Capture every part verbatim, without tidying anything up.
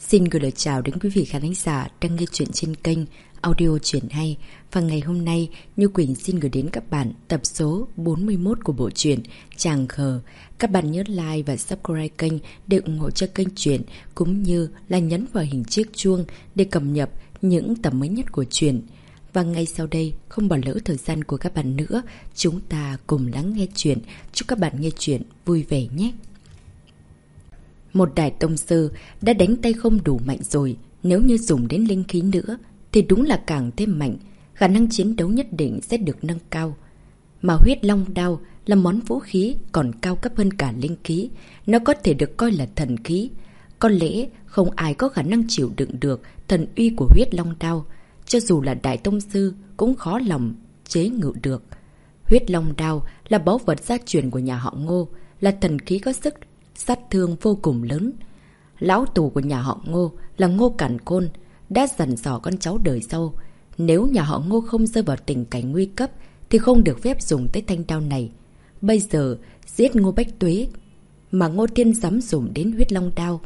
Xin gửi lời chào đến quý vị khán thính giả đang nghe chuyện trên kênh Audio Chuyện Hay. Và ngày hôm nay, Như Quỳnh xin gửi đến các bạn tập số bốn mươi mốt của bộ truyện Chàng Khờ. Các bạn nhớ like và subscribe kênh để ủng hộ cho kênh truyện, cũng như là nhấn vào hình chiếc chuông để cập nhật những tập mới nhất của truyện. Và ngay sau đây, không bỏ lỡ thời gian của các bạn nữa, chúng ta cùng lắng nghe chuyện. Chúc các bạn nghe chuyện vui vẻ nhé! Một đại tông sư đã đánh tay không đủ mạnh rồi, nếu như dùng đến linh khí nữa thì đúng là càng thêm mạnh, khả năng chiến đấu nhất định sẽ được nâng cao. Mà huyết long đao là món vũ khí còn cao cấp hơn cả linh khí, nó có thể được coi là thần khí. Có lẽ không ai có khả năng chịu đựng được thần uy của huyết long đao, cho dù là đại tông sư cũng khó lòng chế ngự được. Huyết long đao là báu vật gia truyền của nhà họ Ngô, là thần khí có sức sát thương vô cùng lớn. Lão tù của nhà họ Ngô là Ngô Cản Côn đã dặn dò con cháu đời sau, nếu nhà họ Ngô không rơi vào tình cảnh nguy cấp thì không được phép dùng tới thanh đao này. Bây giờ giết Ngô Bách Tuế mà Ngô Thiên dám dùng đến huyết long đao.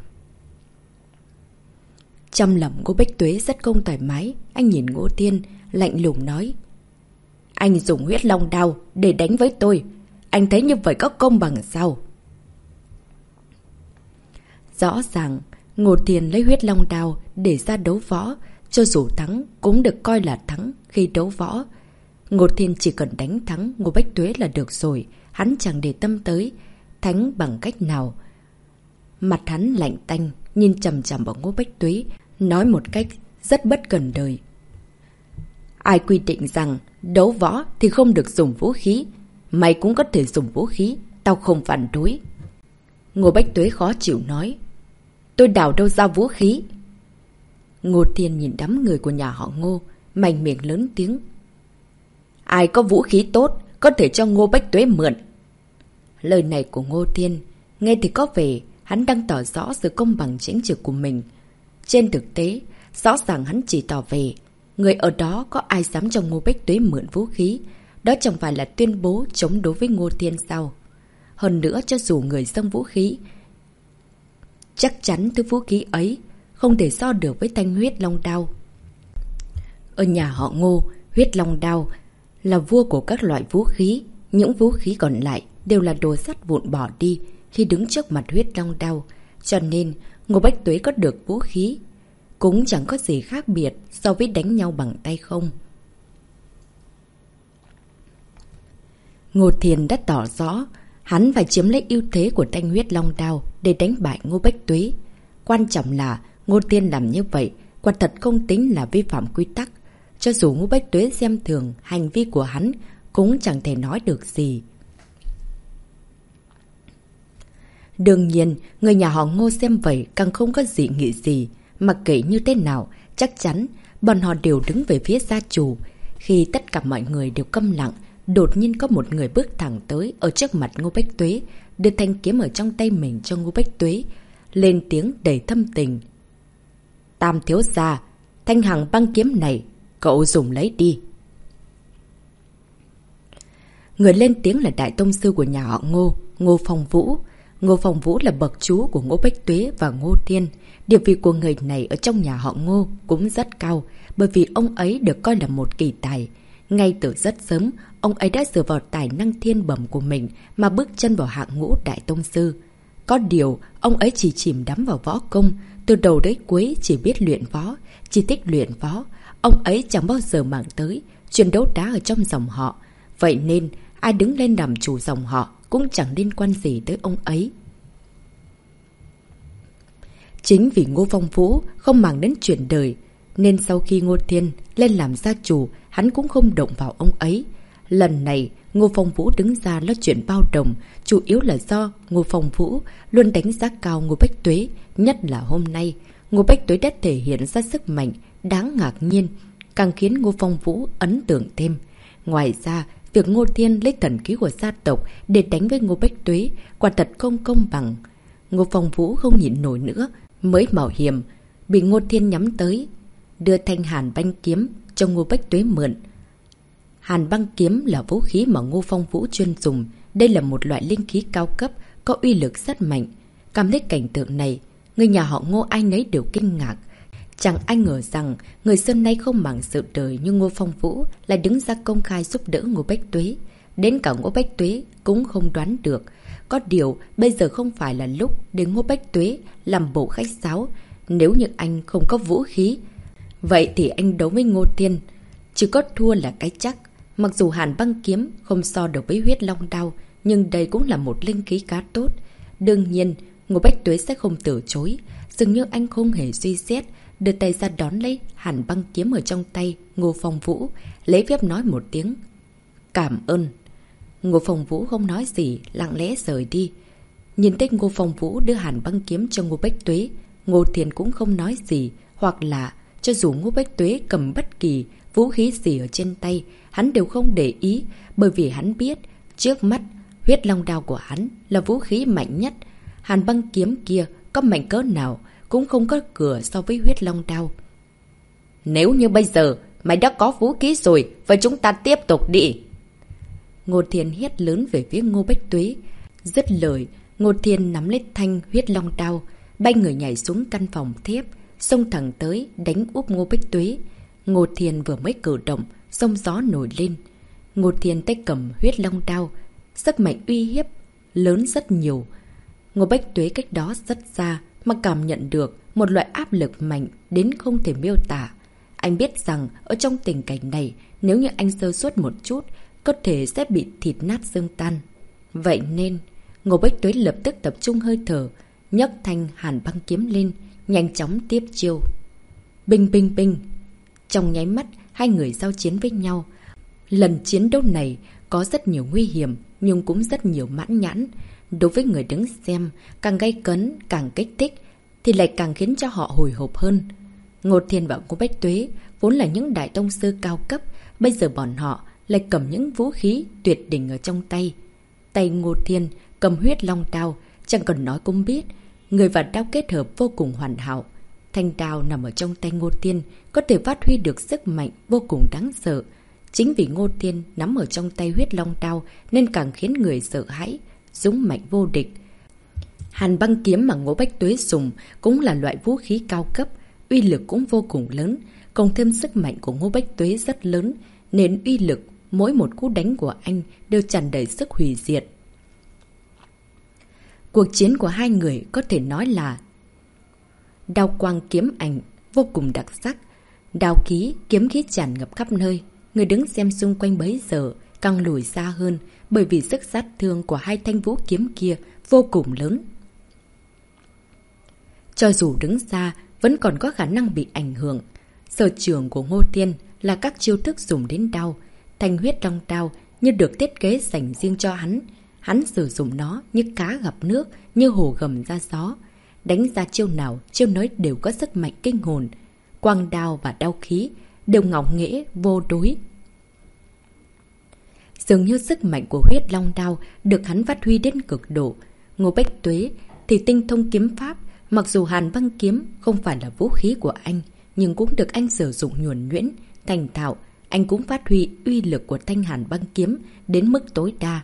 Trong lòng Ngô Bách Tuế rất không thoải mái, anh nhìn Ngô Thiên lạnh lùng nói: "Anh dùng huyết long đao để đánh với tôi, anh thấy như vậy có công bằng sao?" Rõ ràng, Ngô Thiên lấy huyết long đao để ra đấu võ, cho dù thắng cũng được coi là thắng khi đấu võ. Ngô Thiên chỉ cần đánh thắng Ngô Bách Tuế là được rồi, hắn chẳng để tâm tới thắng bằng cách nào. Mặt hắn lạnh tanh, nhìn chằm chằm vào Ngô Bách Tuế, nói một cách rất bất cần đời: "Ai quy định rằng đấu võ thì không được dùng vũ khí? Mày cũng có thể dùng vũ khí, tao không phản đối." Ngô Bách Tuế khó chịu nói: "Tôi đào đâu ra vũ khí?" Ngô Thiên nhìn đám người của nhà họ Ngô, mạnh miệng lớn tiếng: "Ai có vũ khí tốt, có thể cho Ngô Bách Tuế mượn." Lời này của Ngô Thiên nghe thì có vẻ hắn đang tỏ rõ sự công bằng chính trực của mình. Trên thực tế, rõ ràng hắn chỉ tỏ về người ở đó có ai dám cho Ngô Bách Tuế mượn vũ khí, đó chẳng phải là tuyên bố chống đối với Ngô Thiên sao? Hơn nữa, cho dù người dâng vũ khí, chắc chắn thứ vũ khí ấy không thể so được với thanh huyết long đao. Ở nhà họ Ngô, huyết long đao là vua của các loại vũ khí, những vũ khí còn lại đều là đồ sắt vụn bỏ đi khi đứng trước mặt huyết long đao, cho nên Ngô Bách Tuế có được vũ khí cũng chẳng có gì khác biệt so với đánh nhau bằng tay không. Ngô Thiên đã tỏ rõ hắn phải chiếm lấy ưu thế của thanh huyết long đao để đánh bại Ngô Bách Tuế. Quan trọng là Ngô Thiên làm như vậy quả thật không tính là vi phạm quy tắc. Cho dù Ngô Bách Tuế xem thường hành vi của hắn cũng chẳng thể nói được gì. Đương nhiên, người nhà họ Ngô xem vậy càng không có dị nghị gì. Mặc kệ như thế nào, chắc chắn bọn họ đều đứng về phía gia chủ. Khi tất cả mọi người đều câm lặng, đột nhiên có một người bước thẳng tới ở trước mặt Ngô Bách Tuế, đưa thanh kiếm ở trong tay mình cho Ngô Bách Tuế, lên tiếng đầy thâm tình: "Tam thiếu gia, thanh hằng băng kiếm này, cậu dùng lấy đi." Người lên tiếng là đại tông sư của nhà họ Ngô, Ngô Phong Vũ. Ngô Phong Vũ là bậc chú của Ngô Bách Tuế và Ngô Thiên. Địa vị của người này ở trong nhà họ Ngô cũng rất cao, bởi vì ông ấy được coi là một kỳ tài. Ngay từ rất sớm, ông ấy đã dựa vào tài năng thiên bẩm của mình mà bước chân vào hạng ngũ đại tông sư. Có điều, ông ấy chỉ chìm đắm vào võ công, từ đầu đến cuối chỉ biết luyện võ, chỉ thích luyện võ. Ông ấy chẳng bao giờ màng tới chuyện đấu đá ở trong dòng họ. Vậy nên, ai đứng lên làm chủ dòng họ cũng chẳng liên quan gì tới ông ấy. Chính vì Ngô Phong Vũ không màng đến chuyện đời, nên sau khi Ngô Thiên lên làm gia chủ, hắn cũng không động vào ông ấy. Lần này, Ngô Phong Vũ đứng ra nói chuyện bao đồng, chủ yếu là do Ngô Phong Vũ luôn đánh giá cao Ngô Bách Tuế. Nhất là hôm nay, Ngô Bách Tuế đã thể hiện ra sức mạnh đáng ngạc nhiên, càng khiến Ngô Phong Vũ ấn tượng thêm. Ngoài ra, việc Ngô Thiên lấy thần khí của gia tộc để đánh với Ngô Bách Tuế quả thật không công bằng. Ngô Phong Vũ không nhịn nổi nữa, mới mạo hiểm bị Ngô Thiên nhắm tới, đưa thanh hàn băng kiếm cho Ngô Bách Tuế mượn. Hàn băng kiếm là vũ khí mà Ngô Phong Vũ chuyên dùng. Đây là một loại linh khí cao cấp, có uy lực rất mạnh. Cảm thấy cảnh tượng này, Người nhà họ Ngô ai nấy đều kinh ngạc. Chẳng ai ngờ rằng người xưa nay không màng sự đời như Ngô Phong Vũ lại đứng ra công khai giúp đỡ Ngô Bách Tuế. Đến cả Ngô Bách Tuế cũng không đoán được. Có điều bây giờ không phải là lúc để Ngô Bách Tuế làm bộ khách sáo. Nếu như anh không có vũ khí, vậy thì anh đấu với Ngô Thiên. Chỉ có thua là cái chắc. Mặc dù Hàn Băng Kiếm không so được với Huyết Long Đao, nhưng đây cũng là một linh khí khá tốt. Đương nhiên, Ngô Bách Tuế sẽ không từ chối. Dường như anh không hề suy xét, đưa tay ra đón lấy Hàn Băng Kiếm ở trong tay Ngô Phong Vũ, lấy phép nói một tiếng cảm ơn. Ngô Phong Vũ không nói gì, lặng lẽ rời đi. Nhìn thấy Ngô Phong Vũ đưa Hàn Băng Kiếm cho Ngô Bách Tuế, Ngô Thiên cũng không nói gì, hoặc là cho dù Ngô Bách Tuế cầm bất kỳ vũ khí gì ở trên tay, hắn đều không để ý, bởi vì hắn biết trước mắt Huyết Long Đao của hắn là vũ khí mạnh nhất. Hàn Băng Kiếm kia có mạnh cỡ nào cũng không có cửa so với Huyết Long Đao. Nếu như bây giờ mày đã có vũ khí rồi, vậy chúng ta tiếp tục đi. Ngô Thiên hét lớn về phía Ngô Bách Tuế. Dứt lời, Ngô Thiên nắm lấy thanh Huyết Long Đao, bay người nhảy xuống căn phòng thép, xông thẳng tới đánh úp Ngô Bách Tuế. Ngô Thiên vừa mới cử động, sông gió nổi lên. Ngô Thiên tay cầm Huyết Long Đao, sức mạnh uy hiếp lớn rất nhiều. Ngô Bách Tuế cách đó rất xa mà cảm nhận được một loại áp lực mạnh đến không thể miêu tả. Anh biết rằng ở trong tình cảnh này, nếu như anh sơ suất một chút, có thể sẽ bị thịt nát xương tan. Vậy nên, Ngô Bách Tuế lập tức tập trung hơi thở, nhấc thanh Hàn Băng Kiếm lên, nhanh chóng tiếp chiêu. Binh binh binh. Trong nháy mắt, hai người giao chiến với nhau. Lần chiến đấu này có rất nhiều nguy hiểm, nhưng cũng rất nhiều mãn nhãn. Đối với người đứng xem, càng gay cấn, càng kích thích, thì lại càng khiến cho họ hồi hộp hơn. Ngô Thiên và Ngô Bách Tuế vốn là những đại tông sư cao cấp, bây giờ bọn họ lại cầm những vũ khí tuyệt đỉnh ở trong tay. Tay Ngô Thiên cầm Huyết Long Đao, chẳng cần nói cũng biết, người và đao kết hợp vô cùng hoàn hảo. Thanh đao nằm ở trong tay Ngô Thiên có thể phát huy được sức mạnh vô cùng đáng sợ. Chính vì Ngô Thiên nắm ở trong tay Huyết Long Đao nên càng khiến người sợ hãi, dũng mạnh vô địch. Hàn Băng Kiếm mà Ngô Bách Tuế dùng cũng là loại vũ khí cao cấp, uy lực cũng vô cùng lớn, cộng thêm sức mạnh của Ngô Bách Tuế rất lớn, nên uy lực mỗi một cú đánh của anh đều tràn đầy sức hủy diệt. Cuộc chiến của hai người có thể nói là đao quang kiếm ảnh, vô cùng đặc sắc. Đao khí, kiếm khí tràn ngập khắp nơi. Người đứng xem xung quanh bấy giờ càng lùi xa hơn, bởi vì sức sát thương của hai thanh vũ kiếm kia vô cùng lớn. Cho dù đứng xa, vẫn còn có khả năng bị ảnh hưởng. Sở trường của Ngô Thiên là các chiêu thức dùng đến đao. Thanh Huyết Long Đao như được thiết kế dành riêng cho hắn. Hắn sử dụng nó như cá gặp nước, như hồ gầm ra gió. Đánh ra chiêu nào, chiêu nấy đều có sức mạnh kinh hồn. Quang đao và đao khí đều ngọc nghễ vô đối. Dường như sức mạnh của Huyết Long Đao được hắn phát huy đến cực độ. Ngô Bách Tuế thì tinh thông kiếm pháp, mặc dù Hàn Băng Kiếm không phải là vũ khí của anh, nhưng cũng được anh sử dụng nhuần nhuyễn, thành thạo. Anh cũng phát huy uy lực của thanh Hàn Băng Kiếm đến mức tối đa.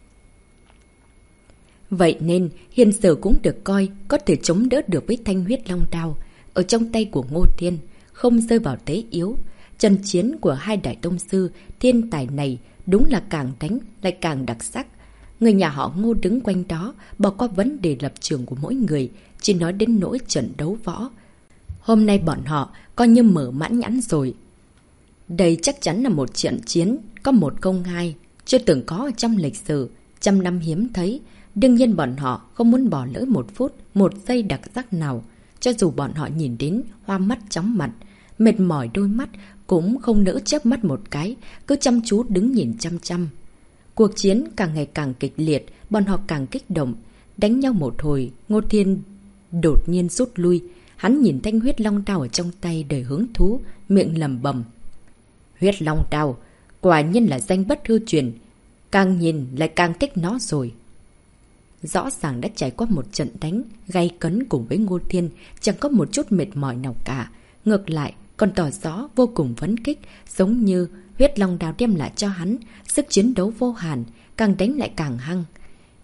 Vậy nên Hiền Sở cũng được coi có thể chống đỡ được với thanh Huyết Long Đao ở trong tay của Ngô Thiên, không rơi vào thế yếu. Trận chiến của hai đại tông sư thiên tài này đúng là càng đánh lại càng đặc sắc. Người nhà họ Ngô đứng quanh đó, bỏ qua vấn đề lập trường của mỗi người, chỉ nói đến nỗi trận đấu võ. Hôm nay bọn họ coi như mở mãn nhãn rồi. Đây chắc chắn là một trận chiến có một công hai, chưa từng có ở trong lịch sử, trăm năm hiếm thấy. Đương nhiên bọn họ không muốn bỏ lỡ một phút, một giây đặc sắc nào. Cho dù bọn họ nhìn đến hoa mắt chóng mặt, mệt mỏi đôi mắt, cũng không nỡ chớp mắt một cái, cứ chăm chú đứng nhìn chăm chăm. Cuộc chiến càng ngày càng kịch liệt, bọn họ càng kích động. Đánh nhau một hồi, Ngô Thiên đột nhiên rút lui. Hắn nhìn thanh Huyết Long Đao ở trong tay đầy hứng thú, miệng lẩm bẩm. Huyết Long Đao, quả nhiên là danh bất hư truyền. Càng nhìn lại càng thích nó rồi. Rõ ràng đã trải qua một trận đánh gay cấn cùng với Ngô Thiên, chẳng có một chút mệt mỏi nào cả. Ngược lại, còn tỏ rõ vô cùng phấn khích, giống như Huyết Long Đao đem lại cho hắn sức chiến đấu vô hạn, càng đánh lại càng hăng.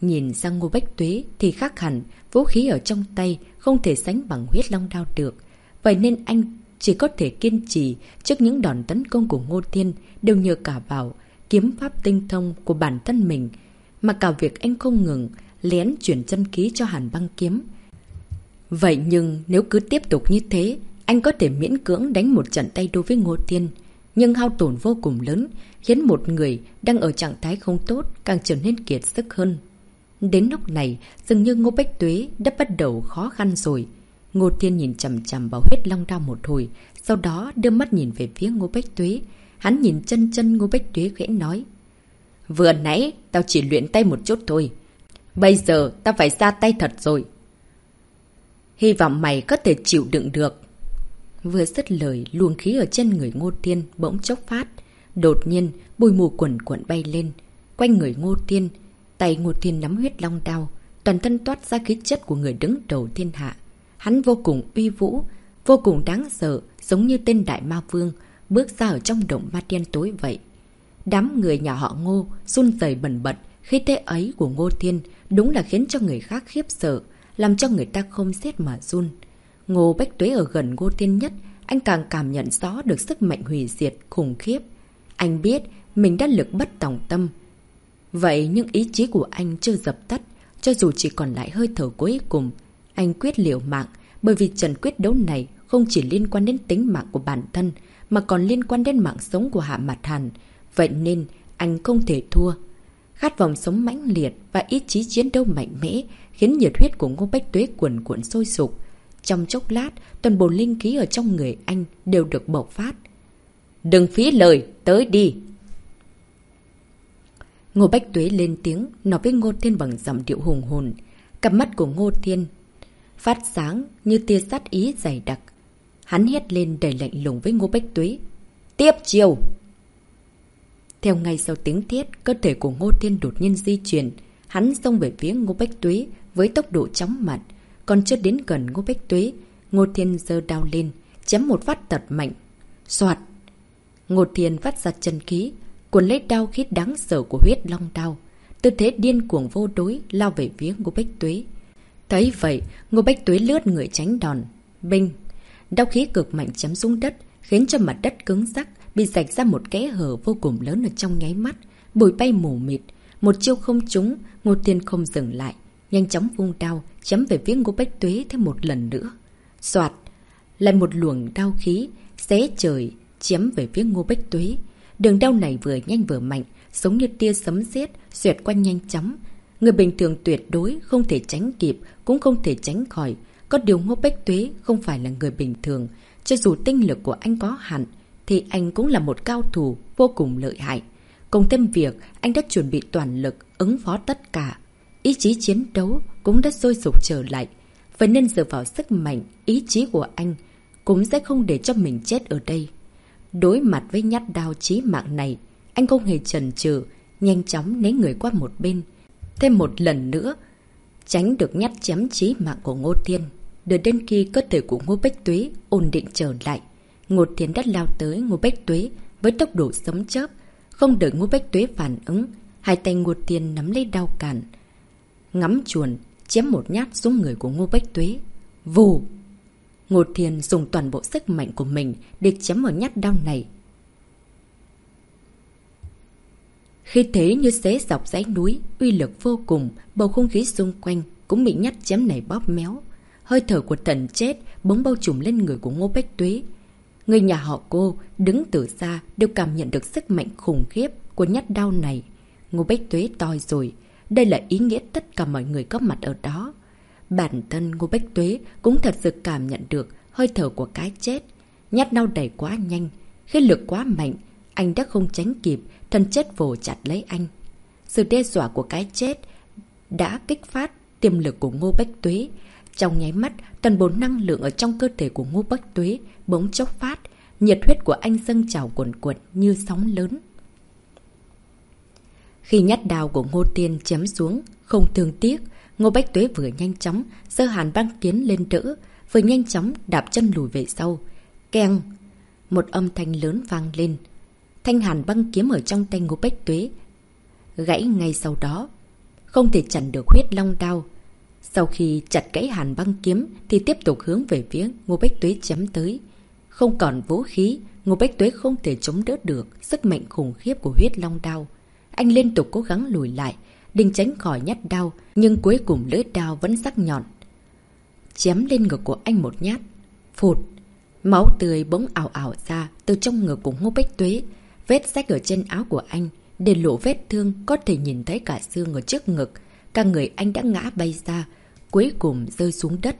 Nhìn sang Ngô Bách Tuế thì khác hẳn, vũ khí ở trong tay không thể sánh bằng huyết long đao được. Vậy nên anh chỉ có thể kiên trì trước những đòn tấn công của Ngô Thiên, đều nhờ cả vào kiếm pháp tinh thông của bản thân mình, mà cả việc anh không ngừng lén chuyển chân khí cho Hàn Băng Kiếm. Vậy nhưng nếu cứ tiếp tục như thế, anh có thể miễn cưỡng đánh một trận tay đôi với Ngô Thiên, nhưng hao tổn vô cùng lớn, khiến một người đang ở trạng thái không tốt càng trở nên kiệt sức hơn. Đến lúc này, dường như Ngô Bách Tuế đã bắt đầu khó khăn rồi. Ngô Thiên nhìn chằm chằm vào huyết long đao một hồi, sau đó đưa mắt nhìn về phía Ngô Bách Tuế. Hắn nhìn chân chân Ngô Bách Tuế khẽ nói: Vừa nãy tao chỉ luyện tay một chút thôi, bây giờ tao phải ra tay thật rồi. Hy vọng mày có thể chịu đựng được. Vừa dứt lời, luồng khí ở trên người Ngô Thiên bỗng chốc phát. Đột nhiên, bụi mù quẩn quẩn bay lên. Quanh người Ngô Thiên, tay Ngô Thiên nắm huyết long đao, toàn thân toát ra khí chất của người đứng đầu thiên hạ. Hắn vô cùng uy vũ, vô cùng đáng sợ, giống như tên đại ma vương bước ra ở trong động ma đen tối vậy. Đám người nhà họ Ngô run rẩy bần bật, khí thế ấy của Ngô Thiên đúng là khiến cho người khác khiếp sợ, làm cho người ta không xét mà run. Ngô Bách Tuế ở gần Ngô Thiên nhất, anh càng cảm nhận rõ được sức mạnh hủy diệt khủng khiếp. Anh biết mình đã lực bất tòng tâm. Vậy nhưng ý chí của anh chưa dập tắt, cho dù chỉ còn lại hơi thở cuối cùng. Anh quyết liều mạng, bởi vì trận quyết đấu này không chỉ liên quan đến tính mạng của bản thân, mà còn liên quan đến mạng sống của Hạ Mạt Hàn. Vậy nên anh không thể thua. Khát vọng sống mãnh liệt và ý chí chiến đấu mạnh mẽ khiến nhiệt huyết của Ngô Bách Tuế cuồn cuộn sôi sục. Trong chốc lát, toàn bộ linh khí ở trong người anh đều được bộc phát. Đừng phí lời, tới đi! Ngô Bách Tuế lên tiếng, nói với Ngô Thiên bằng giọng điệu hùng hồn. Cặp mắt của Ngô Thiên phát sáng như tia sát ý dày đặc. Hắn hét lên đầy lạnh lùng với Ngô Bách Tuế: Tiếp chiều! Theo ngay sau tiếng thiết, cơ thể của Ngô Thiên đột nhiên di chuyển. Hắn xông về phía Ngô Bách Tuế với tốc độ chóng mặt. Còn chưa đến gần Ngô Bách Tuế, Ngô Thiên giơ đao lên, chém một phát thật mạnh. Soạt! Ngô Thiên phát ra chân khí, cuốn lấy đao khí đáng sợ của huyết long đao. Tư thế điên cuồng vô đối lao về phía Ngô Bách Tuế. Thấy vậy, Ngô Bách Tuế lướt người tránh đòn. Binh! Đao khí cực mạnh chém xuống đất, khiến cho mặt đất cứng rắc, bị rạch ra một kẽ hở vô cùng lớn ở trong nháy mắt. Bụi bay mù mịt, một chiêu không trúng, Ngô Thiên không dừng lại, nhanh chóng vung đao chém về phía Ngô Bách Tuế thêm một lần nữa. Soạt! Lại một luồng đao khí xé trời chém về phía Ngô Bách Tuế. Đường đao này vừa nhanh vừa mạnh, giống như tia sấm sét xuyệt qua nhanh chóng. Người bình thường tuyệt đối không thể tránh kịp, cũng không thể tránh khỏi. Có điều Ngô Bách Tuế không phải là người bình thường. Cho dù tinh lực của anh có hạn, thì anh cũng là một cao thủ vô cùng lợi hại. Cùng thêm việc anh đã chuẩn bị toàn lực ứng phó tất cả. Ý chí chiến đấu cũng đã sôi sục trở lại. Vậy nên dựa vào sức mạnh, ý chí của anh cũng sẽ không để cho mình chết ở đây. Đối mặt với nhát đao chí mạng này, anh không hề chần chừ, nhanh chóng né người qua một bên. Thêm một lần nữa, tránh được nhát chém chí mạng của Ngô Thiên. Đợi đến khi cơ thể của Ngô Bách Tuế ổn định trở lại, Ngô Thiên đã lao tới Ngô Bách Tuế với tốc độ sấm chớp. Không đợi Ngô Bách Tuế phản ứng, hai tay Ngô Thiên nắm lấy đao cản, ngắm chuồn chém một nhát xuống người của Ngô Bách Tuế. Vù! Ngô Thiên dùng toàn bộ sức mạnh của mình để chém ở nhát đao này. Khi thế như xé dọc dãy núi, uy lực vô cùng, bầu không khí xung quanh cũng bị nhát chém này bóp méo. Hơi thở của thần chết bỗng bao trùm lên người của Ngô Bách Tuế. Người nhà họ Cô đứng từ xa đều cảm nhận được sức mạnh khủng khiếp của nhát đao này. Ngô Bách Tuế toi rồi, đây là ý nghĩa tất cả mọi người có mặt ở đó. Bản thân Ngô Bách Tuế cũng thật sự cảm nhận được hơi thở của cái chết. Nhát đao đẩy quá nhanh, khi lực quá mạnh, anh đã không tránh kịp, thần chết vồ chặt lấy anh. Sự đe dọa của cái chết đã kích phát tiềm lực của Ngô Bách Tuế. Trong nháy mắt, toàn bộ năng lượng ở trong cơ thể của Ngô Bách Tuế bỗng chốc phát, nhiệt huyết của anh dâng trào cuồn cuộn như sóng lớn. Khi nhát đao của Ngô Thiên chém xuống, không thương tiếc, Ngô Bách Tuế vừa nhanh chóng giơ Hàn Băng Kiếm lên đỡ, vừa nhanh chóng đạp chân lùi về sau. Keng! Một âm thanh lớn vang lên. Thanh Hàn Băng Kiếm ở trong tay Ngô Bách Tuế gãy ngay sau đó. không thể chặn được huyết long đao. Sau khi chặt gãy hàn băng kiếm thì tiếp tục hướng về phía Ngô Bách Tuế chém tới. Không còn vũ khí, Ngô Bách Tuế không thể chống đỡ được sức mạnh khủng khiếp của huyết long đao. Anh liên tục cố gắng lùi lại, định tránh khỏi nhát đao, nhưng cuối cùng lưỡi đao vẫn sắc nhọn. Chém lên ngực của anh một nhát. Phụt! Máu tươi bỗng ảo ảo ra từ trong ngực của Ngô Bách Tuế. Vết rách ở trên áo của anh, để lộ vết thương có thể nhìn thấy cả xương ở trước ngực. Cả người anh đã ngã bay ra, cuối cùng rơi xuống đất.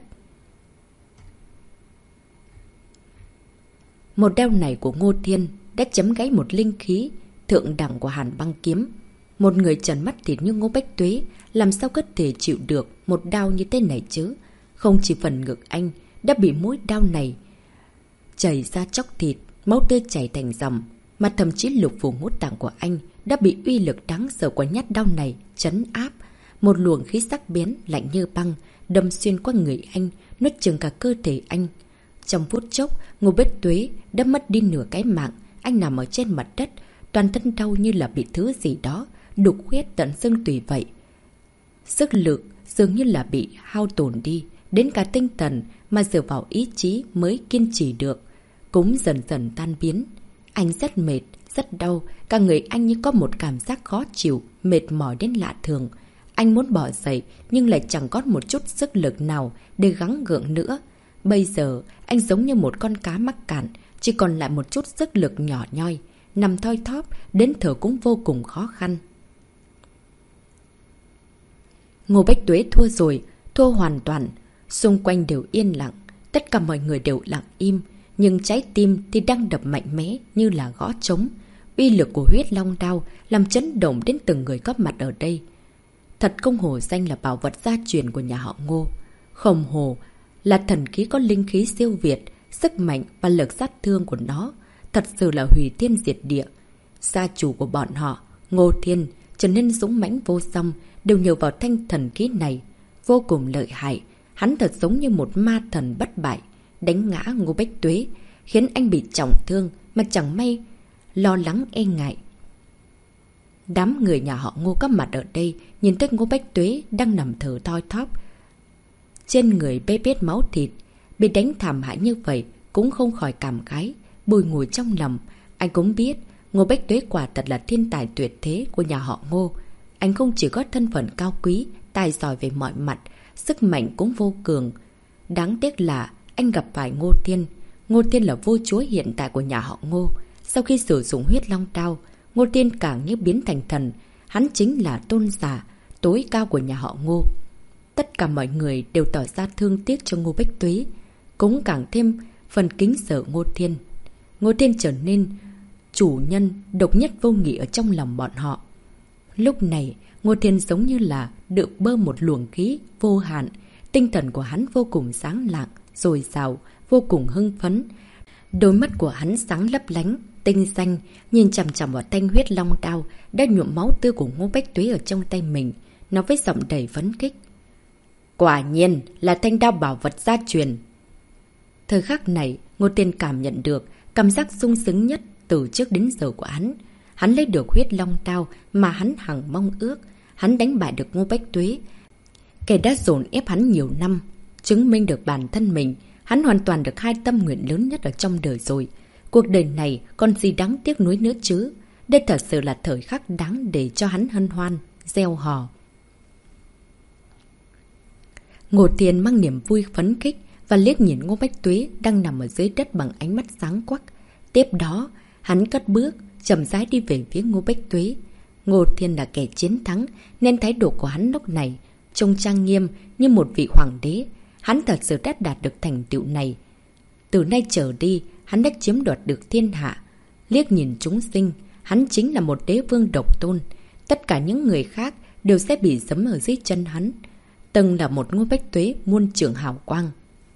Một đao này của Ngô Thiên đã chấm gãy một linh khí thượng đẳng của hàn băng kiếm. Một người trần mắt thịt như Ngô Bách Tuế làm sao có thể chịu được một đao như thế này chứ? Không chỉ phần ngực anh đã bị mũi đao này chảy ra chóc thịt, máu tươi chảy thành dòng, mà thậm chí lục phủ ngũ tạng của anh đã bị uy lực đáng sợ của nhát đao này trấn áp. Một luồng khí sắc bén lạnh như băng đâm xuyên qua người anh, nuốt chửng cả cơ thể anh. Trong phút chốc, Ngô Bách Tuế đã mất đi nửa cái mạng. Anh nằm ở trên mặt đất, toàn thân đau như là bị thứ gì đó đục huyết tận xương tùy vậy. Sức lực dường như là bị hao tổn đi, đến cả tinh thần mà dựa vào ý chí mới kiên trì được cũng dần dần tan biến. Anh rất mệt, rất đau, cả người anh như có một cảm giác khó chịu, mệt mỏi đến lạ thường. Anh muốn bỏ dậy nhưng lại chẳng có một chút sức lực nào để gắng gượng nữa. Bây giờ anh giống như một con cá mắc cạn, chỉ còn lại một chút sức lực nhỏ nhoi, nằm thoi thóp, đến thở cũng vô cùng khó khăn. Ngô Bách Tuế thua rồi, thua hoàn toàn. Xung quanh đều yên lặng, tất cả mọi người đều lặng im, nhưng trái tim thì đang đập mạnh mẽ như là gõ trống. Uy lực của huyết long đao làm chấn động đến từng người có mặt ở đây. Thật không hổ danh là bảo vật gia truyền của nhà họ Ngô. Không hổ là thần khí có linh khí siêu việt, sức mạnh và lực sát thương của nó thật sự là hủy thiên diệt địa. Gia chủ của bọn họ, Ngô Thiên, trở nên dũng mãnh vô song, đều nhờ vào thanh thần khí này. Vô cùng lợi hại, hắn thật giống như một ma thần bất bại, đánh ngã Ngô Bách Tuế, khiến anh bị trọng thương mà chẳng may lo lắng e ngại. Đám người nhà họ Ngô có mặt ở đây nhìn thấy Ngô Bách Tuế đang nằm thở thoi thóp, trên người bê bết máu thịt, bị đánh thảm hại như vậy cũng không khỏi cảm khái, bùi ngùi trong lòng. Anh cũng biết Ngô Bách Tuế quả thật là thiên tài tuyệt thế của nhà họ Ngô. Anh không chỉ có thân phận cao quý, tài giỏi về mọi mặt, sức mạnh cũng vô cường. Đáng tiếc là anh gặp phải Ngô Thiên. Ngô Thiên là vua chúa hiện tại của nhà họ Ngô. Sau khi sử dụng huyết long đao, Ngô Thiên càng như biến thành thần. Hắn chính là tôn giả tối cao của nhà họ Ngô. Tất cả mọi người đều tỏ ra thương tiếc cho Ngô Bách Tuế, cũng càng thêm phần kính sợ Ngô Thiên. Ngô Thiên trở nên chủ nhân độc nhất vô nhị ở trong lòng bọn họ. Lúc này, Ngô Thiên giống như là được bơm một luồng khí vô hạn. Tinh thần của hắn vô cùng sáng lạng, dồi dào, vô cùng hưng phấn. Đôi mắt của hắn sáng lấp lánh, tinh xanh, nhìn chằm chằm vào thanh huyết long đao đã nhuộm máu tươi của Ngô Bách Tuế ở trong tay mình, nói với giọng đầy phấn khích. Quả nhiên là thanh đao bảo vật gia truyền. Thời khắc này, Ngô Thiên cảm nhận được cảm giác sung sướng nhất từ trước đến giờ của hắn. Hắn lấy được huyết long đao mà hắn hằng mong ước. Hắn đánh bại được Ngô Bách Tuế, kẻ đã dồn ép hắn nhiều năm, chứng minh được bản thân mình. Hắn hoàn toàn được hai tâm nguyện lớn nhất ở trong đời rồi. Cuộc đời này còn gì đáng tiếc nuối nữa chứ. Đây thật sự là thời khắc đáng để cho hắn hân hoan, gieo hò. Ngô Thiên mang niềm vui phấn khích và liếc nhìn Ngô Bách Tuế đang nằm ở dưới đất bằng ánh mắt sáng quắc. Tiếp đó, hắn cất bước, chậm rãi đi về phía Ngô Bách Tuế. Ngô Thiên là kẻ chiến thắng, nên thái độ của hắn lúc này trông trang nghiêm như một vị hoàng đế. Hắn thật sự đã đạt được thành tựu này. Từ nay trở đi, hắn đã chiếm đoạt được thiên hạ. Liếc nhìn chúng sinh, hắn chính là một đế vương độc tôn. Tất cả những người khác đều sẽ bị giẫm ở dưới chân hắn. Từng là một Ngô Bách Tuế muôn trượng hào quang,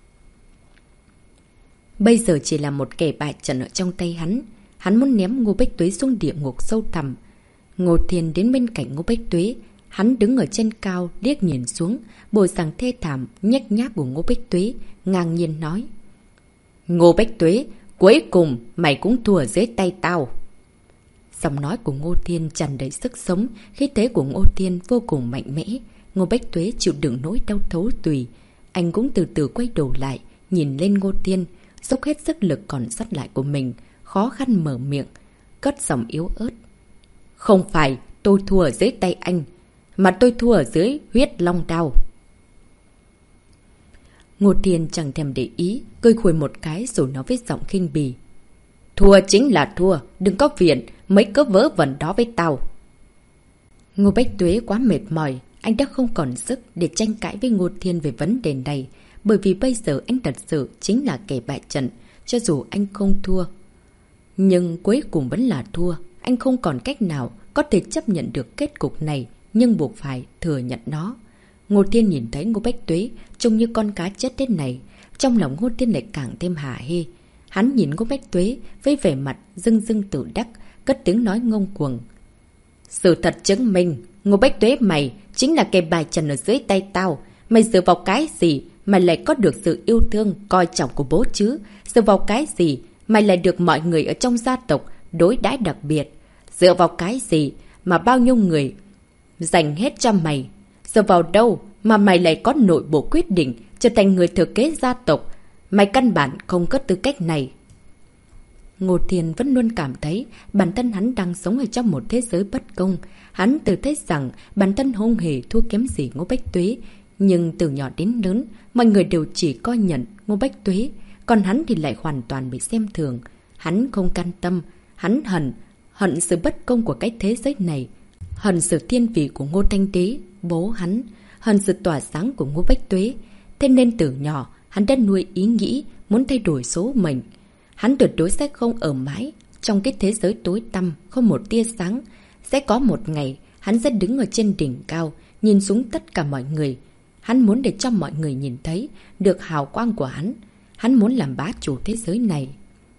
bây giờ chỉ là một kẻ bại trận ở trong tay hắn. Hắn muốn ném Ngô Bách Tuế xuống địa ngục sâu thẳm. Ngô Thiên đến bên cạnh Ngô Bách Tuế. Hắn đứng ở trên cao, liếc nhìn xuống, bộ dạng thê thảm, nhếch nhác của Ngô Bách Tuế, ngang nhiên nói. Ngô Bách Tuế, cuối cùng mày cũng thua dưới tay tao. Giọng nói của Ngô Thiên tràn đầy sức sống, khí thế của Ngô Thiên vô cùng mạnh mẽ. Ngô Bách Tuế chịu đựng nỗi đau thấu tùy. Anh cũng từ từ quay đầu lại, nhìn lên Ngô Thiên, dốc hết sức lực còn sót lại của mình, khó khăn mở miệng, cất giọng yếu ớt. Không phải tôi thua ở dưới tay anh, mà tôi thua ở dưới huyết long đao. Ngô Thiên chẳng thèm để ý, cười khuổi một cái rồi nói với giọng khinh bỉ. Thua chính là thua, đừng có viện mấy cớ vớ vẩn đó với tao. Ngô Bách Tuế quá mệt mỏi, anh đã không còn sức để tranh cãi với Ngô Thiên về vấn đề này, bởi vì bây giờ anh thật sự chính là kẻ bại trận, cho dù anh không thua. Nhưng cuối cùng vẫn là thua, anh không còn cách nào có thể chấp nhận được kết cục này, nhưng buộc phải thừa nhận nó. Ngô Thiên nhìn thấy Ngô Bách Tuế trông như con cá chết thế này, trong lòng Ngô Thiên lại càng thêm hả hê. Hắn nhìn Ngô Bách Tuế với vẻ mặt dưng dưng tự đắc, cất tiếng nói ngông cuồng. Sự thật chứng minh, Ngô Bách Tuế mày chính là kẻ bài trần ở dưới tay tao. Mày dựa vào cái gì mày lại có được sự yêu thương, coi trọng của bố chứ? Dựa vào cái gì mày lại được mọi người ở trong gia tộc đối đãi đặc biệt? Dựa vào cái gì mà bao nhiêu người dành hết cho mày? Dựa vào đâu mà mày lại có nội bộ quyết định trở thành người thừa kế gia tộc? Mày căn bản không có tư cách này. Ngô Thiên vẫn luôn cảm thấy bản thân hắn đang sống ở trong một thế giới bất công. Hắn tự thấy rằng bản thân không hề thua kém gì Ngô Bách Tuế. Nhưng từ nhỏ đến lớn, mọi người đều chỉ coi nhận Ngô Bách Tuế, còn hắn thì lại hoàn toàn bị xem thường. Hắn không can tâm, hắn hận, hận sự bất công của cái thế giới này. Hận sự thiên vị của Ngô Thanh Đế, bố hắn, hận sự tỏa sáng của Ngô Bách Tuế. Thế nên từ nhỏ, hắn đã nuôi ý nghĩ muốn thay đổi số mệnh. Hắn tuyệt đối sẽ không ở mãi trong cái thế giới tối tăm, không một tia sáng. Sẽ có một ngày, hắn sẽ đứng ở trên đỉnh cao, nhìn xuống tất cả mọi người. Hắn muốn để cho mọi người nhìn thấy được hào quang của hắn. Hắn muốn làm bá chủ thế giới này.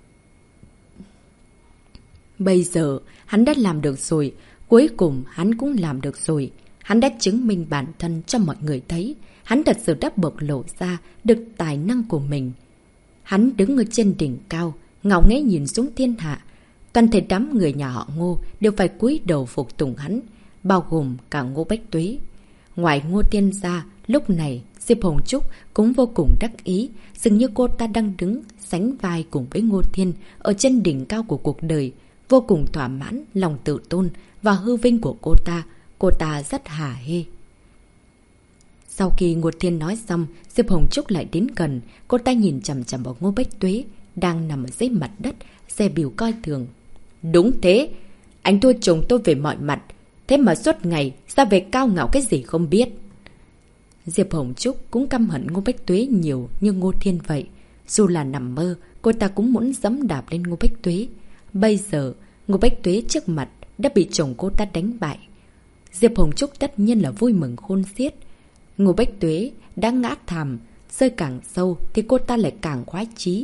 Bây giờ, hắn đã làm được rồi. Cuối cùng, hắn cũng làm được rồi. Hắn đã chứng minh bản thân cho mọi người thấy. Hắn thật sự đã bộc lộ ra được tài năng của mình. Hắn đứng ở trên đỉnh cao, ngạo nghễ nhìn xuống thiên hạ. Toàn thể đám người nhà họ Ngô đều phải cúi đầu phục tùng hắn, bao gồm cả Ngô Bách Tuế. Ngoài Ngô Thiên ra, lúc này Diệp Hồng Trúc cũng vô cùng đắc ý, dường như cô ta đang đứng sánh vai cùng với Ngô Thiên ở trên đỉnh cao của cuộc đời, vô cùng thỏa mãn lòng tự tôn và hư vinh của cô ta. Cô ta rất hả hê. Sau khi Ngô Thiên nói xong, Diệp Hồng Trúc lại đến gần. Cô ta nhìn chằm chằm vào Ngô Bách Tuế đang nằm ở dưới mặt đất, dè bỉu coi thường. Đúng thế, anh thua chồng tôi về mọi mặt, thế mà suốt ngày ra về cao ngạo cái gì không biết. Diệp Hồng Trúc cũng căm hận Ngô Bách Tuế nhiều như Ngô Thiên vậy. Dù là nằm mơ, cô ta cũng muốn giẫm đạp lên Ngô Bách Tuế. Bây giờ, Ngô Bách Tuế trước mặt đã bị chồng cô ta đánh bại. Diệp Hồng Trúc tất nhiên là vui mừng khôn xiết. Ngô Bách Tuế đã ngã thảm, rơi càng sâu thì cô ta lại càng khoái chí.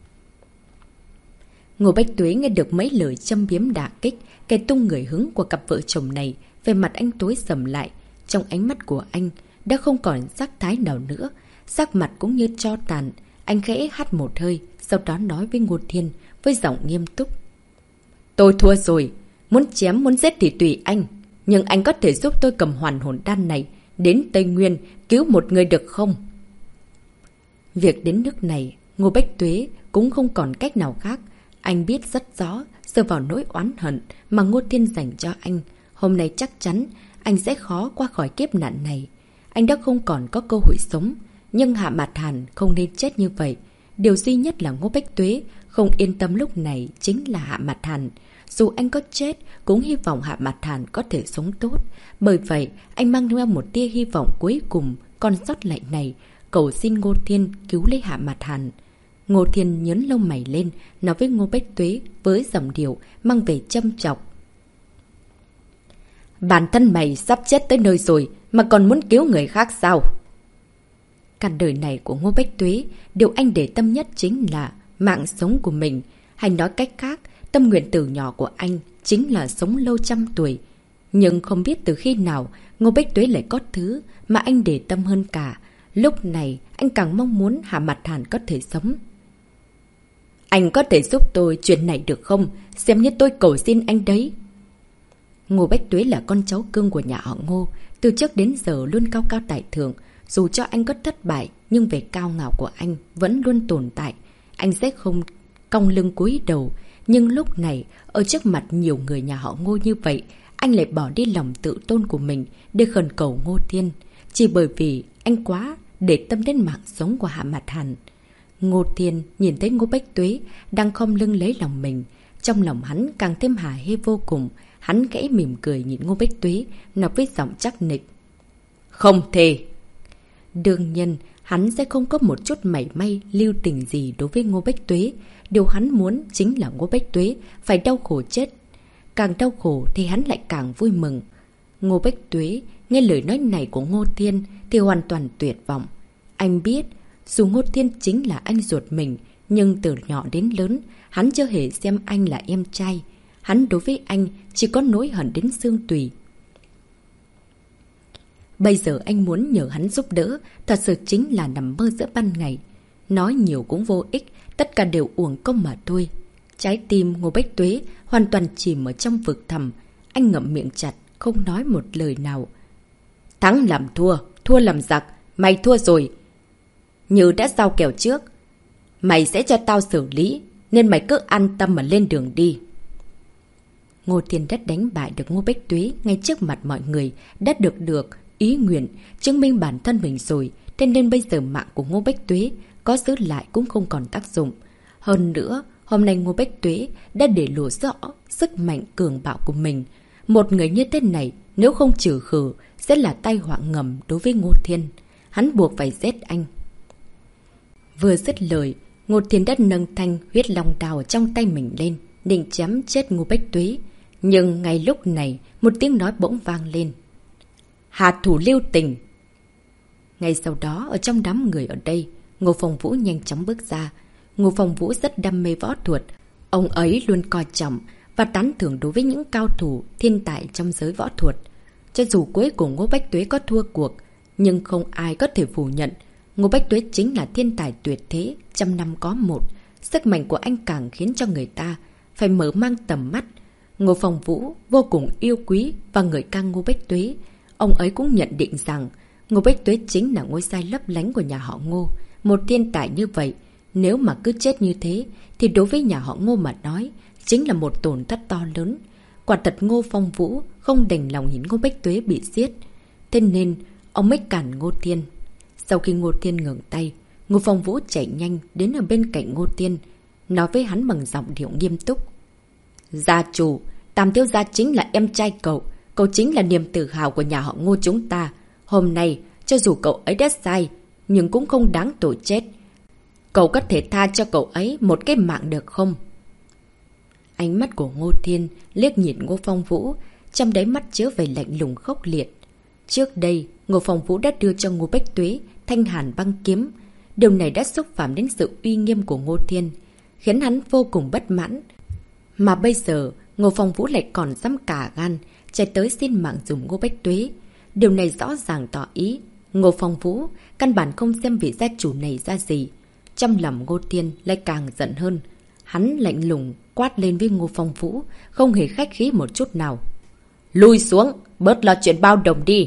Ngô Bách Tuế nghe được mấy lời châm biếm đả kích, cái tung người hứng của cặp vợ chồng này, về mặt anh tối sầm lại. Trong ánh mắt của anh đã không còn sắc thái nào nữa, sắc mặt cũng như tro tàn. Anh khẽ hắt một hơi, sau đó nói với Ngô Thiên với giọng nghiêm túc. Tôi thua rồi, muốn chém muốn giết thì tùy anh, nhưng anh có thể giúp tôi cầm hoàn hồn đan này đến Tây Nguyên cứu một người được không? Việc đến nước này, Ngô Bách Tuế cũng không còn cách nào khác. Anh biết rất rõ, dựa vào nỗi oán hận mà Ngô Thiên dành cho anh, hôm nay chắc chắn anh sẽ khó qua khỏi kiếp nạn này. Anh đã không còn có cơ hội sống, nhưng Hạ Mạt Hàn không nên chết như vậy. Điều duy nhất là Ngô Bách Tuế không yên tâm lúc này chính là Hạ Mạt Hàn. Dù anh có chết, cũng hy vọng Hạ Mạt Hàn có thể sống tốt. Bởi vậy, anh mang theo một tia hy vọng cuối cùng còn sót lại này, cầu xin Ngô Thiên cứu lấy Hạ Mạt Hàn. Ngô Thiên nhớn lông mày lên, nói với Ngô Bách Tuế với giọng điệu mang về châm chọc. Bản thân mày sắp chết tới nơi rồi, mà còn muốn cứu người khác sao? Cả đời này của Ngô Bách Tuế, điều anh để tâm nhất chính là mạng sống của mình. Hay nói cách khác, tâm nguyện từ nhỏ của anh chính là sống lâu trăm tuổi. Nhưng không biết từ khi nào Ngô Bách Tuế lại có thứ mà anh để tâm hơn cả. Lúc này anh càng mong muốn Hạ Mạt Hàn có thể sống. Anh có thể giúp tôi chuyện này được không? Xem như tôi cầu xin anh đấy. Ngô Bách Tuế là con cháu cưng của nhà họ Ngô, từ trước đến giờ luôn cao cao tại thượng. Dù cho anh có thất bại, nhưng về cao ngạo của anh vẫn luôn tồn tại. Anh sẽ không cong lưng cúi đầu. Nhưng lúc này, ở trước mặt nhiều người nhà họ Ngô như vậy, anh lại bỏ đi lòng tự tôn của mình để khẩn cầu Ngô Thiên. Chỉ bởi vì anh quá để tâm đến mạng sống của Hạ Mạt Hàn. Ngô Thiên nhìn thấy Ngô Bách Tuế đang khom lưng lấy lòng mình. Trong lòng hắn càng thêm hả hê vô cùng. Hắn khẽ mỉm cười nhìn Ngô Bách Tuế, nói với giọng chắc nịch. Không thể! Đương nhiên, hắn sẽ không có một chút mảy may lưu tình gì đối với Ngô Bách Tuế. Điều hắn muốn chính là Ngô Bách Tuế phải đau khổ chết. Càng đau khổ thì hắn lại càng vui mừng. Ngô Bách Tuế nghe lời nói này của Ngô Thiên thì hoàn toàn tuyệt vọng. Anh biết, dù Ngô Thiên chính là anh ruột mình, nhưng từ nhỏ đến lớn, hắn chưa hề xem anh là em trai. Hắn đối với anh chỉ có nỗi hận đến xương tủy. Bây giờ anh muốn nhờ hắn giúp đỡ, thật sự chính là nằm mơ giữa ban ngày. Nói nhiều cũng vô ích, tất cả đều uổng công mà thôi. Trái tim Ngô Bách Tuế hoàn toàn chìm ở trong vực thẳm. Anh ngậm miệng chặt, không nói một lời nào. Thắng làm thua, thua làm giặc, mày thua rồi. Như đã giao kèo trước, mày sẽ cho tao xử lý, nên mày cứ an tâm mà lên đường đi. Ngô Thiên đã đánh bại được Ngô Bách Tuế ngay trước mặt mọi người, đã được được ý nguyện, chứng minh bản thân mình rồi. Thế nên bây giờ mạng của Ngô Bách Tuế có giữ lại cũng không còn tác dụng. Hơn nữa, hôm nay Ngô Bách Tuế đã để lộ rõ sức mạnh cường bạo của mình. Một người như thế này, nếu không trừ khử, sẽ là tai họa ngầm đối với Ngô Thiên. Hắn buộc phải giết anh. Vừa dứt lời, Ngô Thiên đã nâng thanh huyết long đào ở trong tay mình lên, định chém chết Ngô Bách Tuế. Nhưng ngay lúc này, một tiếng nói bỗng vang lên. Hạ thủ lưu tình! Ngay sau đó, ở trong đám người ở đây, Ngô Phong Vũ nhanh chóng bước ra. Ngô Phong Vũ rất đam mê võ thuật. Ông ấy luôn coi trọng và tán thưởng đối với những cao thủ thiên tài trong giới võ thuật. Cho dù cuối cùng Ngô Bách Tuế có thua cuộc, nhưng không ai có thể phủ nhận Ngô Bách Tuế chính là thiên tài tuyệt thế, trăm năm có một. Sức mạnh của anh càng khiến cho người ta phải mở mang tầm mắt. Ngô Phong Vũ vô cùng yêu quý và ngợi ca Ngô Bách Tuế. Ông ấy cũng nhận định rằng Ngô Bách Tuế chính là ngôi sao lấp lánh của nhà họ Ngô. Một thiên tài như vậy, nếu mà cứ chết như thế, thì đối với nhà họ Ngô mà nói, chính là một tổn thất to lớn. Quả thật Ngô Phong Vũ không đành lòng nhìn Ngô Bách Tuế bị giết. Thế nên, ông mới cản Ngô Thiên. Sau khi Ngô Thiên ngừng tay, Ngô Phong Vũ chạy nhanh đến ở bên cạnh Ngô Thiên, nói với hắn bằng giọng điệu nghiêm túc. Gia chủ, Tam thiếu gia chính là em trai cậu. Cậu chính là niềm tự hào của nhà họ Ngô chúng ta. Hôm nay, cho dù cậu ấy đã sai, nhưng cũng không đáng tội chết. Cậu có thể tha cho cậu ấy một cái mạng được không? Ánh mắt của Ngô Thiên liếc nhìn Ngô Phong Vũ, trong đáy mắt chứa về lạnh lùng khốc liệt. Trước đây, Ngô Phong Vũ đã đưa cho Ngô Bách Tuế thanh hàn băng kiếm. Điều này đã xúc phạm đến sự uy nghiêm của Ngô Thiên, khiến hắn vô cùng bất mãn. Mà bây giờ, Ngô Phong Vũ lại còn dám cả gan chạy tới xin mạng dùng Ngô Bách Tuế. Điều này rõ ràng tỏ ý Ngô Phong Vũ căn bản không xem vị gia chủ này ra gì. Trong lòng Ngô Thiên lại càng giận hơn. Hắn lạnh lùng quát lên với Ngô Phong Vũ, không hề khách khí một chút nào. Lui xuống, bớt lo chuyện bao đồng đi.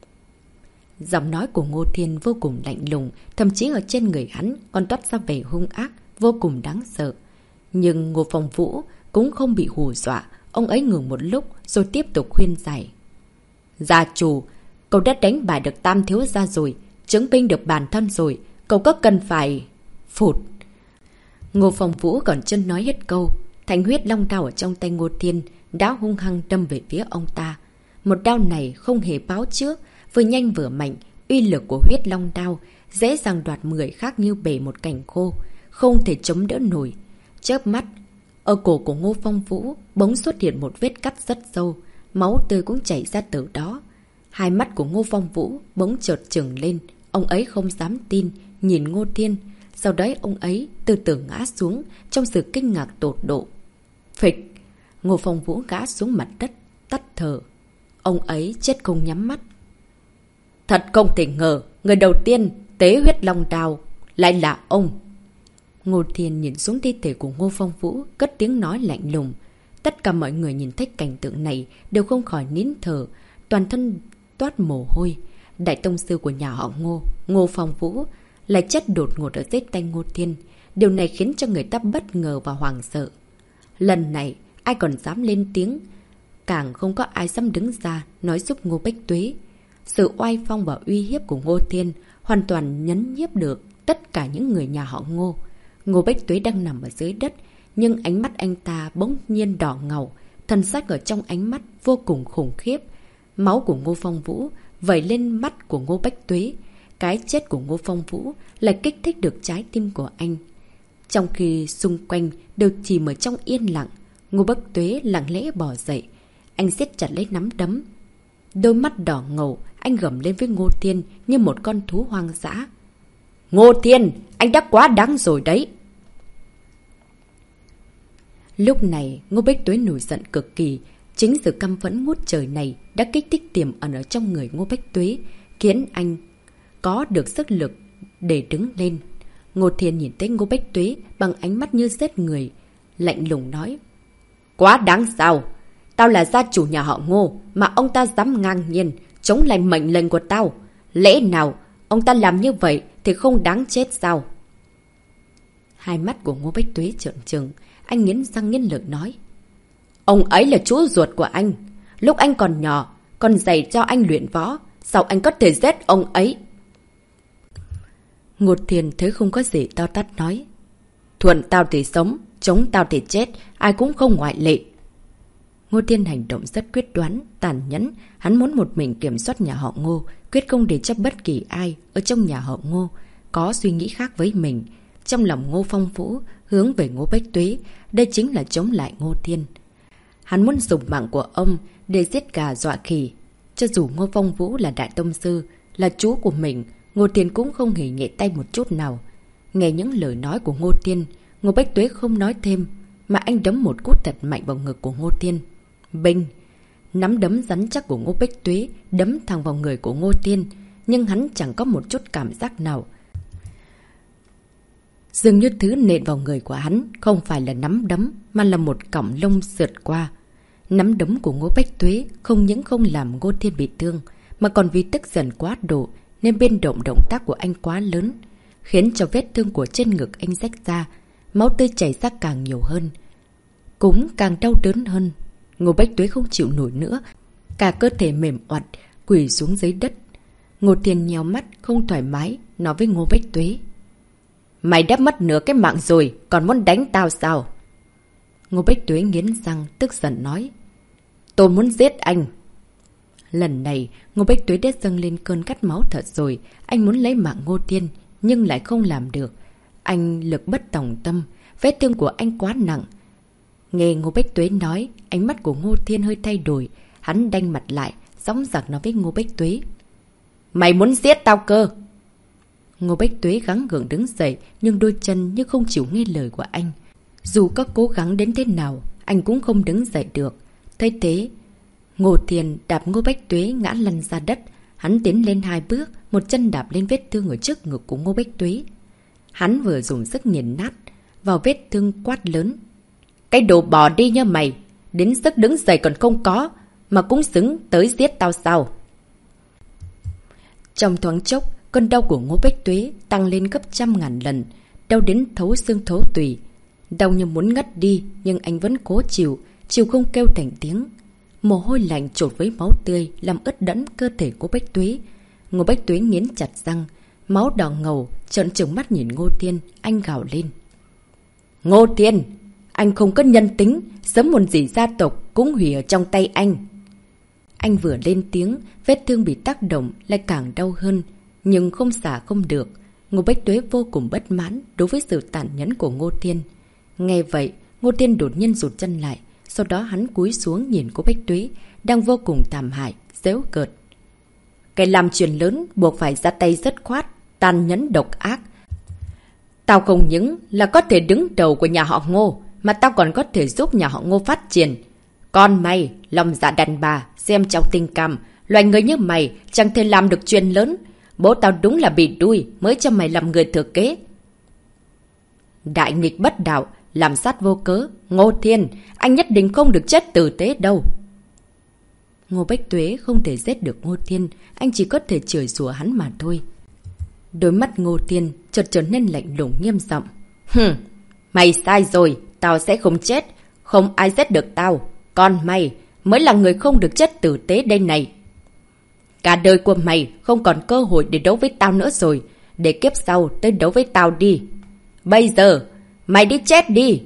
Giọng nói của Ngô Thiên vô cùng lạnh lùng, thậm chí ở trên người hắn còn toát ra vẻ hung ác, vô cùng đáng sợ. Nhưng Ngô Phong Vũ cũng không bị hù dọa, ông ấy ngừng một lúc rồi tiếp tục khuyên giải. Gia chủ, cậu đã đánh bại được Tam thiếu gia rồi, chứng minh được bản thân rồi, cậu có cần phải... Phụt! Ngô Phong Vũ còn chưa nói hết câu, thanh huyết long đao ở trong tay Ngô Thiên đã hung hăng đâm về phía ông ta. Một đao này không hề báo trước, vừa nhanh vừa mạnh, uy lực của huyết long đao dễ dàng đoạt người khác như bể một cành khô, không thể chống đỡ nổi. Chớp mắt, ở cổ của Ngô Phong Vũ bỗng xuất hiện một vết cắt rất sâu, máu tươi cũng chảy ra từ đó. Hai mắt của Ngô Phong Vũ bỗng chợt trừng lên, ông ấy không dám tin, nhìn Ngô Thiên. Sau đấy ông ấy từ từ ngã xuống trong sự kinh ngạc tột độ. Phịch! Ngô Phong Vũ ngã xuống mặt đất, tắt thở. Ông ấy chết không nhắm mắt. Thật không thể ngờ, người đầu tiên tế huyết long đao lại là ông. Ngô Thiên nhìn xuống thi thể của Ngô Phong Vũ, cất tiếng nói lạnh lùng. Tất cả mọi người nhìn thấy cảnh tượng này đều không khỏi nín thở, toàn thân toát mồ hôi. Đại tông sư của nhà họ Ngô, Ngô Phong Vũ, lại chết đột ngột ở dưới tay Ngô Thiên. Điều này khiến cho người ta bất ngờ và hoảng sợ. Lần này, ai còn dám lên tiếng, càng không có ai dám đứng ra nói giúp Ngô Bách Tuế. Sự oai phong và uy hiếp của Ngô Thiên hoàn toàn nhấn nhiếp được tất cả những người nhà họ Ngô. Ngô Bách Tuế đang nằm ở dưới đất, nhưng ánh mắt anh ta bỗng nhiên đỏ ngầu, thần sắc ở trong ánh mắt vô cùng khủng khiếp. Máu của Ngô Phong Vũ vẩy lên mắt của Ngô Bách Tuế. Cái chết của Ngô Phong Vũ lại kích thích được trái tim của anh. Trong khi xung quanh đều chìm ở trong yên lặng, Ngô Bách Tuế lặng lẽ bò dậy. Anh siết chặt lấy nắm đấm. Đôi mắt đỏ ngầu, anh gầm lên với Ngô Thiên như một con thú hoang dã. Ngô Thiên, anh đã quá đáng rồi đấy. Lúc này, Ngô Bách Tuế nổi giận cực kỳ. Chính sự căm phẫn ngút trời này đã kích thích tiềm ẩn ở trong người Ngô Bách Tuế, khiến anh có được sức lực để đứng lên. Ngô Thiên nhìn thấy Ngô Bách Tuế bằng ánh mắt như giết người, lạnh lùng nói. Quá đáng sao? Tao là gia chủ nhà họ Ngô, mà ông ta dám ngang nhiên chống lại mệnh lệnh của tao. Lẽ nào ông ta làm như vậy thì không đáng chết sao? Hai mắt của Ngô Bách Tuế trợn trừng, anh nghiến răng nghiến lợi nói. Ông ấy là chú ruột của anh. Lúc anh còn nhỏ, còn dạy cho anh luyện võ. Sao anh có thể giết ông ấy? Ngô Thiên thấy không có gì to tát nói. Thuận tao thì sống, chống tao thì chết, ai cũng không ngoại lệ. Ngô Thiên hành động rất quyết đoán, tàn nhẫn. Hắn muốn một mình kiểm soát nhà họ Ngô, quyết không để cho bất kỳ ai ở trong nhà họ Ngô có suy nghĩ khác với mình. Trong lòng Ngô Phong Vũ hướng về Ngô Bách Tuế, đây chính là chống lại Ngô Thiên. Hắn muốn dùng mạng của ông để giết gà dọa khỉ. Cho dù Ngô Phong Vũ là đại tông sư, là chú của mình, Ngô Thiên cũng không hề nhẹ tay một chút nào. Nghe những lời nói của Ngô Thiên, Ngô Bách Tuế không nói thêm, mà anh đấm một cú thật mạnh vào ngực của Ngô Thiên. Binh! Nắm đấm rắn chắc của Ngô Bách Tuế đấm thẳng vào người của Ngô Thiên, nhưng hắn chẳng có một chút cảm giác nào. Dường như thứ nện vào người của hắn không phải là nắm đấm, mà là một cọng lông sượt qua. Nắm đấm của Ngô Bách Tuế không những không làm Ngô Thiên bị thương, mà còn vì tức giận quá độ nên biên động động tác của anh quá lớn, khiến cho vết thương của trên ngực anh rách ra, máu tươi chảy ra càng nhiều hơn, cũng càng đau đớn hơn. Ngô Bách Tuế không chịu nổi nữa, cả cơ thể mềm oặt quỳ xuống dưới đất. Ngô Thiên nheo mắt không thoải mái nói với Ngô Bách Tuế. Mày đã mất nửa cái mạng rồi, còn muốn đánh tao sao? Ngô Bách Tuế nghiến răng tức giận nói. Tôi muốn giết anh. Lần này, Ngô Bách Tuế đã dâng lên cơn cắt máu thật rồi. Anh muốn lấy mạng Ngô Thiên, nhưng lại không làm được. Anh lực bất tòng tâm, vết thương của anh quá nặng. Nghe Ngô Bách Tuế nói, ánh mắt của Ngô Thiên hơi thay đổi. Hắn đanh mặt lại, dõng dạc nói với Ngô Bách Tuế. Mày muốn giết tao cơ? Ngô Bách Tuế gắng gượng đứng dậy, nhưng đôi chân như không chịu nghe lời của anh. Dù có cố gắng đến thế nào, anh cũng không đứng dậy được. Thấy thế, Ngô Thiên đạp Ngô Bách Tuế ngã lăn ra đất. Hắn tiến lên hai bước, một chân đạp lên vết thương ở trước ngực của Ngô Bách Tuế. Hắn vừa dùng sức nghiền nát vào vết thương quát lớn. Cái đồ bỏ đi nha mày, đến sức đứng dậy còn không có, mà cũng xứng tới giết tao sao? Trong thoáng chốc, cơn đau của Ngô Bách Tuế tăng lên gấp trăm ngàn lần, đau đến thấu xương thấu tùy. Đau như muốn ngất đi, nhưng anh vẫn cố chịu, chịu không kêu thành tiếng. Mồ hôi lạnh trộn với máu tươi làm ướt đẫm cơ thể của Bách Tuế. Ngô Bách Tuế nghiến chặt răng, máu đỏ ngầu, trợn trừng mắt nhìn Ngô Thiên, anh gào lên. Ngô Thiên, anh không có nhân tính, sớm muộn gì gia tộc cũng hủy ở trong tay anh. Anh vừa lên tiếng, vết thương bị tác động lại càng đau hơn, nhưng không xả không được. Ngô Bách Tuế vô cùng bất mãn đối với sự tàn nhẫn của Ngô Thiên. Nghe vậy, Ngô Thiên đột nhiên rụt chân lại, sau đó hắn cúi xuống nhìn cô Bách Tuế, đang vô cùng thảm hại, giễu cợt. Cái làm chuyện lớn buộc phải ra tay rất khoát, tàn nhẫn độc ác. Tao không những là có thể đứng đầu của nhà họ Ngô, mà tao còn có thể giúp nhà họ Ngô phát triển. Con mày, lòng dạ đàn bà, xem trong tình cảm, loài người như mày chẳng thể làm được chuyện lớn. Bố tao đúng là bị đuôi mới cho mày làm người thừa kế. Đại nghịch bất đạo, làm sát vô cớ. Ngô Thiên, anh nhất định không được chết tử tế đâu. Ngô Bách Tuế không thể giết được Ngô Thiên, anh chỉ có thể chửi rủa hắn mà thôi. Đôi mắt Ngô Thiên chợt trở nên lạnh lùng nghiêm giọng. Hừm, mày sai rồi, tao sẽ không chết, không ai giết được tao. Còn mày mới là người không được chết tử tế đây này. Cả đời của mày không còn cơ hội để đấu với tao nữa rồi, để kiếp sau tới đấu với tao đi. Bây giờ, mày đi chết đi!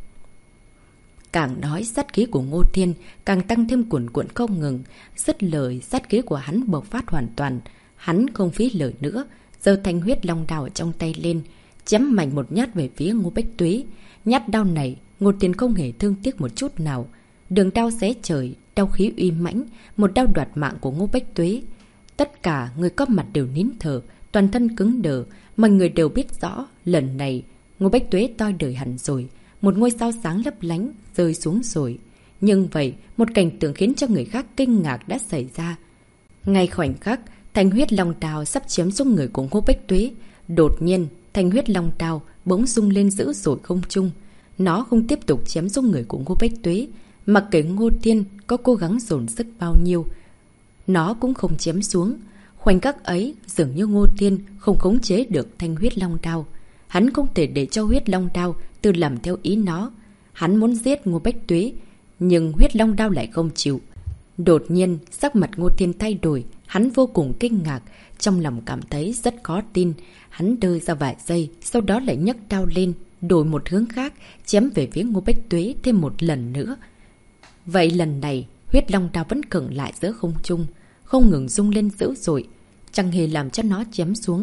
Càng nói sát khí của Ngô Thiên càng tăng thêm cuồn cuộn không ngừng. Dứt lời, sát khí của hắn bộc phát hoàn toàn. Hắn không phí lời nữa, giơ thanh huyết long đao ở trong tay lên, chém mạnh một nhát về phía Ngô Bách Tuế. Nhát đao này, Ngô Thiên không hề thương tiếc một chút nào. Đường đao xé trời, đao khí uy mãnh, một đao đoạt mạng của Ngô Bách Tuế. Tất cả người có mặt đều nín thở, toàn thân cứng đờ, mọi người đều biết rõ, lần này Ngô Bách Tuế toi đời hẳn rồi, một ngôi sao sáng lấp lánh rơi xuống rồi. Nhưng vậy, một cảnh tượng khiến cho người khác kinh ngạc đã xảy ra. Ngay khoảnh khắc, thanh huyết long đao sắp chém xuống người của Ngô Bách Tuế. Đột nhiên, thanh huyết long đao bỗng rung lên dữ dội không trung. Nó không tiếp tục chém xuống người của Ngô Bách Tuế, mặc kệ Ngô Thiên có cố gắng dồn sức bao nhiêu, nó cũng không chém xuống. Khoảnh khắc ấy, dường như Ngô Thiên không khống chế được thanh huyết long đao. Hắn không thể để cho huyết long đao tự làm theo ý nó. Hắn muốn giết Ngô Bách Tuế, nhưng huyết long đao lại không chịu. Đột nhiên, sắc mặt Ngô Thiên thay đổi, hắn vô cùng kinh ngạc, trong lòng cảm thấy rất khó tin. Hắn đơ ra vài giây, sau đó lại nhấc đao lên, đổi một hướng khác, chém về phía Ngô Bách Tuế thêm một lần nữa. Vậy lần này, huyết long đao vẫn cứng lại giữa không trung, không ngừng rung lên dữ dội, chẳng hề làm cho nó chém xuống.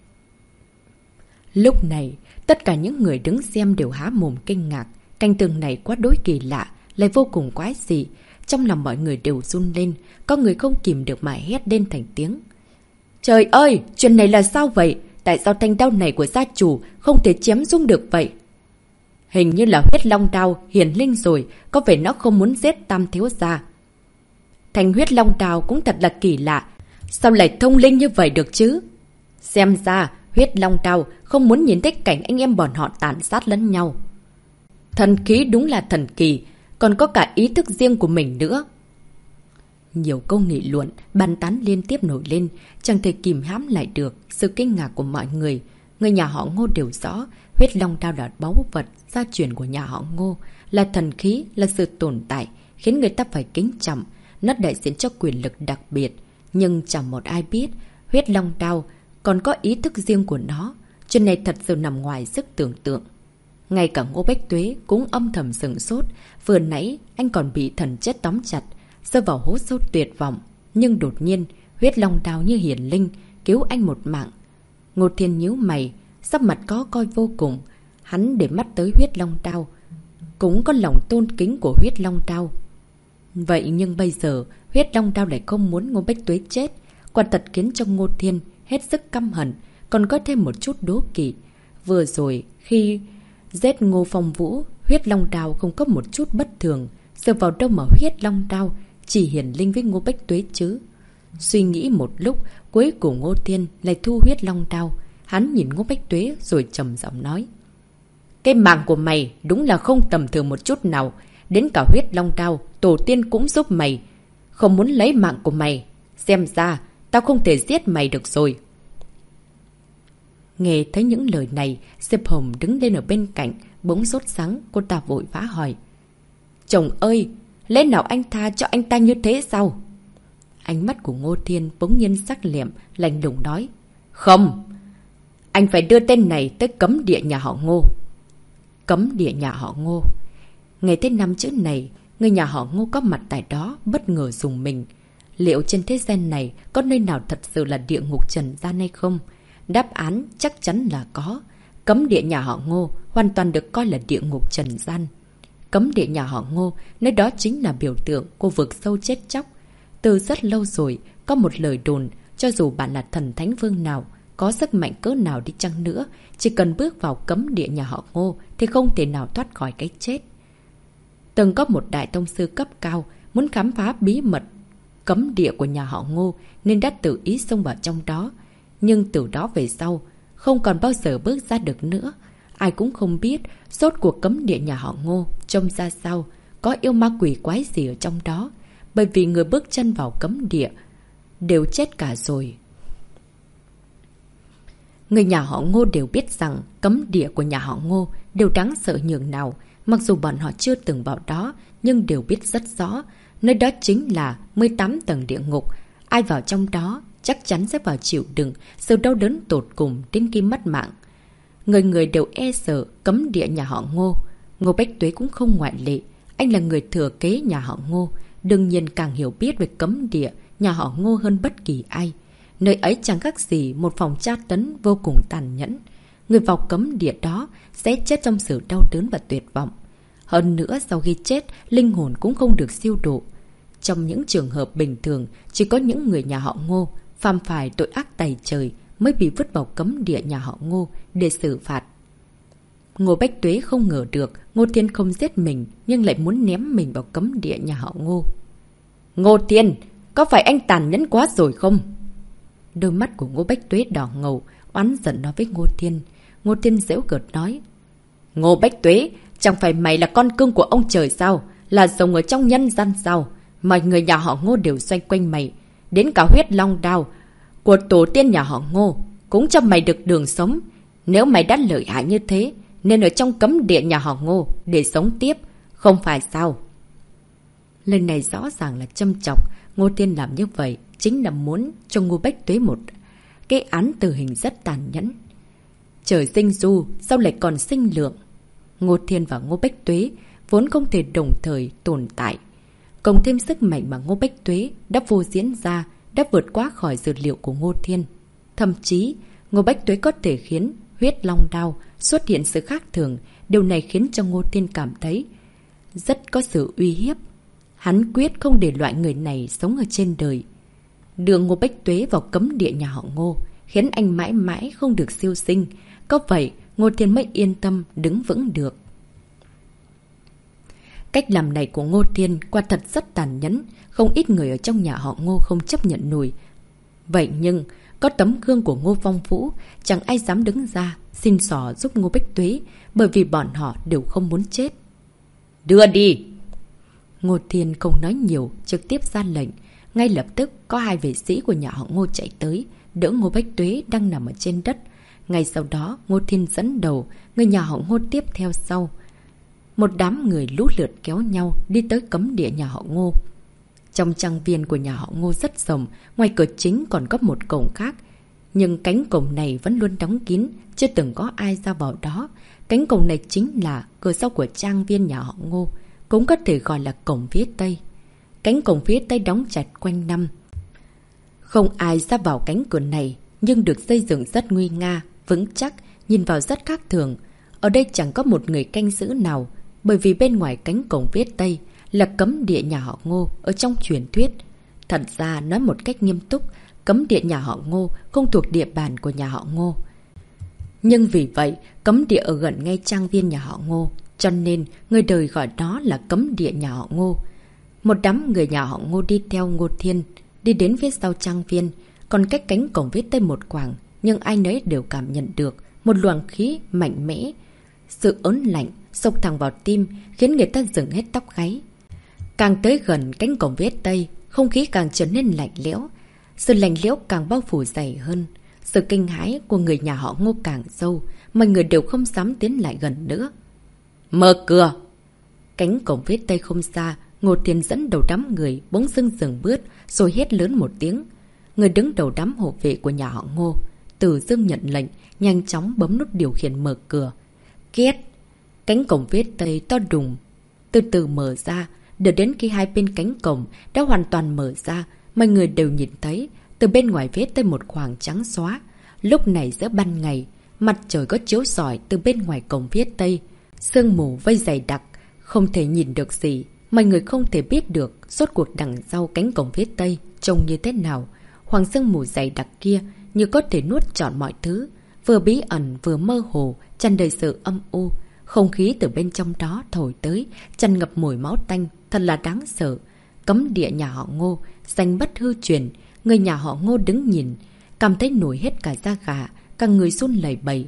Lúc này, tất cả những người đứng xem đều há mồm kinh ngạc. Cảnh tượng này quá đối kỳ lạ, lại vô cùng quái dị. Trong lòng mọi người đều run lên, có người không kìm được mà hét lên thành tiếng. Trời ơi, chuyện này là sao vậy? Tại sao thanh đao này của gia chủ không thể chém xuống được vậy? Hình như là huyết long đao hiển linh rồi, có vẻ nó không muốn giết Tam thiếu gia. Thanh huyết long đao cũng thật là kỳ lạ, sao lại thông linh như vậy được chứ? Xem ra, huyết long đao không muốn nhìn thấy cảnh anh em bọn họ tàn sát lẫn nhau. Thần khí đúng là thần kỳ, còn có cả ý thức riêng của mình nữa. Nhiều câu nghị luận, bàn tán liên tiếp nổi lên, chẳng thể kìm hãm lại được sự kinh ngạc của mọi người. Người nhà họ Ngô đều rõ, huyết long đao là báu vật gia truyền của nhà họ Ngô, là thần khí, là sự tồn tại, khiến người ta phải kính trọng. Nó đại diện cho quyền lực đặc biệt, nhưng chẳng một ai biết huyết long đao còn có ý thức riêng của nó. Chuyện này thật sự nằm ngoài sức tưởng tượng. Ngay cả Ngô Bách Tuế cũng âm thầm sửng sốt. Vừa nãy anh còn bị thần chết tóm chặt, rơi vào hố sâu tuyệt vọng, nhưng đột nhiên huyết long đao như hiển linh cứu anh một mạng. Ngô Thiên nhíu mày, sắc mặt có coi vô cùng. Hắn để mắt tới huyết long đao, cũng có lòng tôn kính của huyết long đao. Vậy nhưng bây giờ huyết long đao lại không muốn Ngô Bách Tuế chết, quả thật khiến cho Ngô Thiên hết sức căm hận, còn có thêm một chút đố kỵ. Vừa rồi khi giết Ngô Phong Vũ, huyết long đao không có một chút bất thường, dựa vào đâu mà huyết long đao chỉ hiển linh với Ngô Bách Tuế chứ? Suy nghĩ một lúc, cuối cùng Ngô Thiên lại thu huyết long đao. Hắn nhìn Ngô Bách Tuế rồi trầm giọng nói: Cái mạng của mày đúng là không tầm thường một chút nào, đến cả huyết long đao tổ tiên cũng giúp mày, không muốn lấy mạng của mày. Xem ra tao không thể giết mày được rồi. Nghe thấy những lời này, Diệp Hồng đứng lên ở bên cạnh, bỗng sốt sắng, cô ta vội vã hỏi: Chồng ơi, lẽ nào anh tha cho anh ta như thế sao? Ánh mắt của Ngô Thiên bỗng nhiên sắc lẹm, lạnh lùng nói: Không, anh phải đưa tên này tới cấm địa nhà họ Ngô. Cấm địa nhà họ Ngô. Nghe thấy năm chữ này, người nhà họ Ngô có mặt tại đó bất ngờ rùng mình. Liệu trên thế gian này có nơi nào thật sự là địa ngục trần gian hay không? Đáp án chắc chắn là có. Cấm địa nhà họ Ngô hoàn toàn được coi là địa ngục trần gian. Cấm địa nhà họ Ngô, nơi đó chính là biểu tượng của vực sâu chết chóc. Từ rất lâu rồi, có một lời đồn, cho dù bạn là thần thánh vương nào, có sức mạnh cỡ nào đi chăng nữa, chỉ cần bước vào cấm địa nhà họ Ngô thì không thể nào thoát khỏi cái chết. Từng có một đại tông sư cấp cao muốn khám phá bí mật cấm địa của nhà họ Ngô nên đã tự ý xông vào trong đó. Nhưng từ đó về sau, không còn bao giờ bước ra được nữa. ai cũng không biết rốt cuộc cấm địa nhà họ Ngô trông ra sao, có yêu ma quỷ quái gì ở trong đó. Bởi vì người bước chân vào cấm địa đều chết cả rồi. Người nhà họ Ngô đều biết rằng cấm địa của nhà họ Ngô đều đáng sợ nhường nào. Mặc dù bọn họ chưa từng vào đó, nhưng đều biết rất rõ. Nơi đó chính là mười tám tầng địa ngục. Ai vào trong đó chắc chắn sẽ vào chịu đựng sự đau đớn tột cùng đến khi mất mạng. Người người đều e sợ cấm địa nhà họ Ngô. Ngô Bách Tuế cũng không ngoại lệ. Anh là người thừa kế nhà họ Ngô, đương nhiên càng hiểu biết về cấm địa nhà họ Ngô hơn bất kỳ ai. Nơi ấy chẳng khác gì một phòng tra tấn vô cùng tàn nhẫn. Người vào cấm địa đó sẽ chết trong sự đau đớn và tuyệt vọng. Hơn nữa sau khi chết, linh hồn cũng không được siêu độ. Trong những trường hợp bình thường, chỉ có những người nhà họ Ngô phạm phải tội ác tày trời mới bị vứt vào cấm địa nhà họ Ngô để xử phạt. Ngô Bách Tuế không ngờ được Ngô Thiên không giết mình nhưng lại muốn ném mình vào cấm địa nhà họ Ngô. Ngô Thiên, có phải anh tàn nhẫn quá rồi không? Đôi mắt của Ngô Bách Tuế đỏ ngầu, oán giận nói với Ngô Thiên. Ngô Thiên giễu cợt nói: Ngô Bách Tuế, chẳng phải mày là con cưng của ông trời sao? Là sống ở trong nhân gian sao? Mọi người nhà họ Ngô đều xoay quanh mày. Đến cả huyết long đao của tổ tiên nhà họ Ngô cũng cho mày được đường sống. Nếu mày đã lợi hại như thế nên ở trong cấm địa nhà họ Ngô để sống tiếp, không phải sao? Lời này rõ ràng là châm chọc. Ngô Thiên làm như vậy chính là muốn cho Ngô Bách Tuế một cái án tử hình rất tàn nhẫn. Trời sinh du, sao lại còn sinh lượng? Ngô Thiên và Ngô Bách Tuế vốn không thể đồng thời tồn tại. Cộng thêm sức mạnh mà Ngô Bách Tuế đã vô diễn ra, đã vượt quá khỏi dự liệu của Ngô Thiên. Thậm chí, Ngô Bách Tuế có thể khiến huyết long đao xuất hiện sự khác thường. Điều này khiến cho Ngô Thiên cảm thấy rất có sự uy hiếp. Hắn quyết không để loại người này sống ở trên đời. Đưa Ngô Bách Tuế vào cấm địa nhà họ Ngô khiến anh mãi mãi không được siêu sinh. Có vậy Ngô Thiên mới yên tâm đứng vững được. Cách làm này của Ngô Thiên quả thật rất tàn nhẫn. Không ít người ở trong nhà họ Ngô không chấp nhận nổi. Vậy nhưng có tấm gương của Ngô Phong Vũ, chẳng ai dám đứng ra xin xỏ giúp Ngô Bách Tuế, bởi vì bọn họ đều không muốn chết. Đưa đi! Ngô Thiên không nói nhiều, trực tiếp ra lệnh. Ngay lập tức có hai vệ sĩ của nhà họ Ngô chạy tới, đỡ Ngô Bách Tuế đang nằm ở trên đất. Ngay sau đó Ngô Thiên dẫn đầu, người nhà họ Ngô tiếp theo sau. Một đám người lũ lượt kéo nhau đi tới cấm địa nhà họ Ngô. Trong trang viên của nhà họ Ngô rất rộng, ngoài cửa chính còn có một cổng khác. Nhưng cánh cổng này vẫn luôn đóng kín, chưa từng có ai ra vào đó. Cánh cổng này chính là cửa sau của trang viên nhà họ Ngô, cũng có thể gọi là cổng phía Tây. Cánh cổng phía Tây đóng chặt quanh năm. Không ai ra vào cánh cửa này, nhưng được xây dựng rất nguy nga, vững chắc, nhìn vào rất khác thường. Ở đây chẳng có một người canh giữ nào, bởi vì bên ngoài cánh cổng phía Tây là cấm địa nhà họ Ngô ở trong truyền thuyết. Thật ra nói một cách nghiêm túc, cấm địa nhà họ Ngô không thuộc địa bàn của nhà họ Ngô. Nhưng vì vậy, cấm địa ở gần ngay trang viên nhà họ Ngô, cho nên người đời gọi đó là cấm địa nhà họ Ngô. Một đám người nhà họ Ngô đi theo Ngô Thiên, đi đến phía sau trang viên, còn cách cánh cổng phía Tây một quảng, nhưng ai nấy đều cảm nhận được một luồng khí mạnh mẽ. Sự ớn lạnh xộc thẳng vào tim khiến người ta dựng hết tóc gáy. Càng tới gần cánh cổng phía Tây, không khí càng trở nên lạnh lẽo. Sự lạnh lẽo càng bao phủ dày hơn. Sự kinh hãi của người nhà họ Ngô càng sâu, mọi người đều không dám tiến lại gần nữa. Mở cửa! Cánh cổng phía Tây không xa, Ngô Thiên dẫn đầu đám người bỗng dưng dừng bước rồi hét lớn một tiếng. Người đứng đầu đám hộ vệ của nhà họ Ngô Từ Dương nhận lệnh, nhanh chóng bấm nút điều khiển mở cửa. Két! Cánh cổng phía Tây to đùng từ từ mở ra. Đợi đến khi hai bên cánh cổng đã hoàn toàn mở ra, mọi người đều nhìn thấy từ bên ngoài phía Tây một khoảng trắng xóa. Lúc này giữa ban ngày, mặt trời có chiếu rọi từ bên ngoài cổng phía Tây. Sương mù vây dày đặc, không thể nhìn được gì. Mọi người không thể biết được rốt cuộc đằng sau cánh cổng phía Tây trông như thế nào. Hoàng sương mù dày đặc kia như có thể nuốt trọn mọi thứ, vừa bí ẩn vừa mơ hồ, tràn đầy sự âm u. Không khí từ bên trong đó thổi tới, tràn ngập mùi máu tanh, thật là đáng sợ. Cấm địa nhà họ Ngô, danh bất hư truyền. Người nhà họ Ngô đứng nhìn, cảm thấy nổi hết cả da gà, cả người run lẩy bẩy.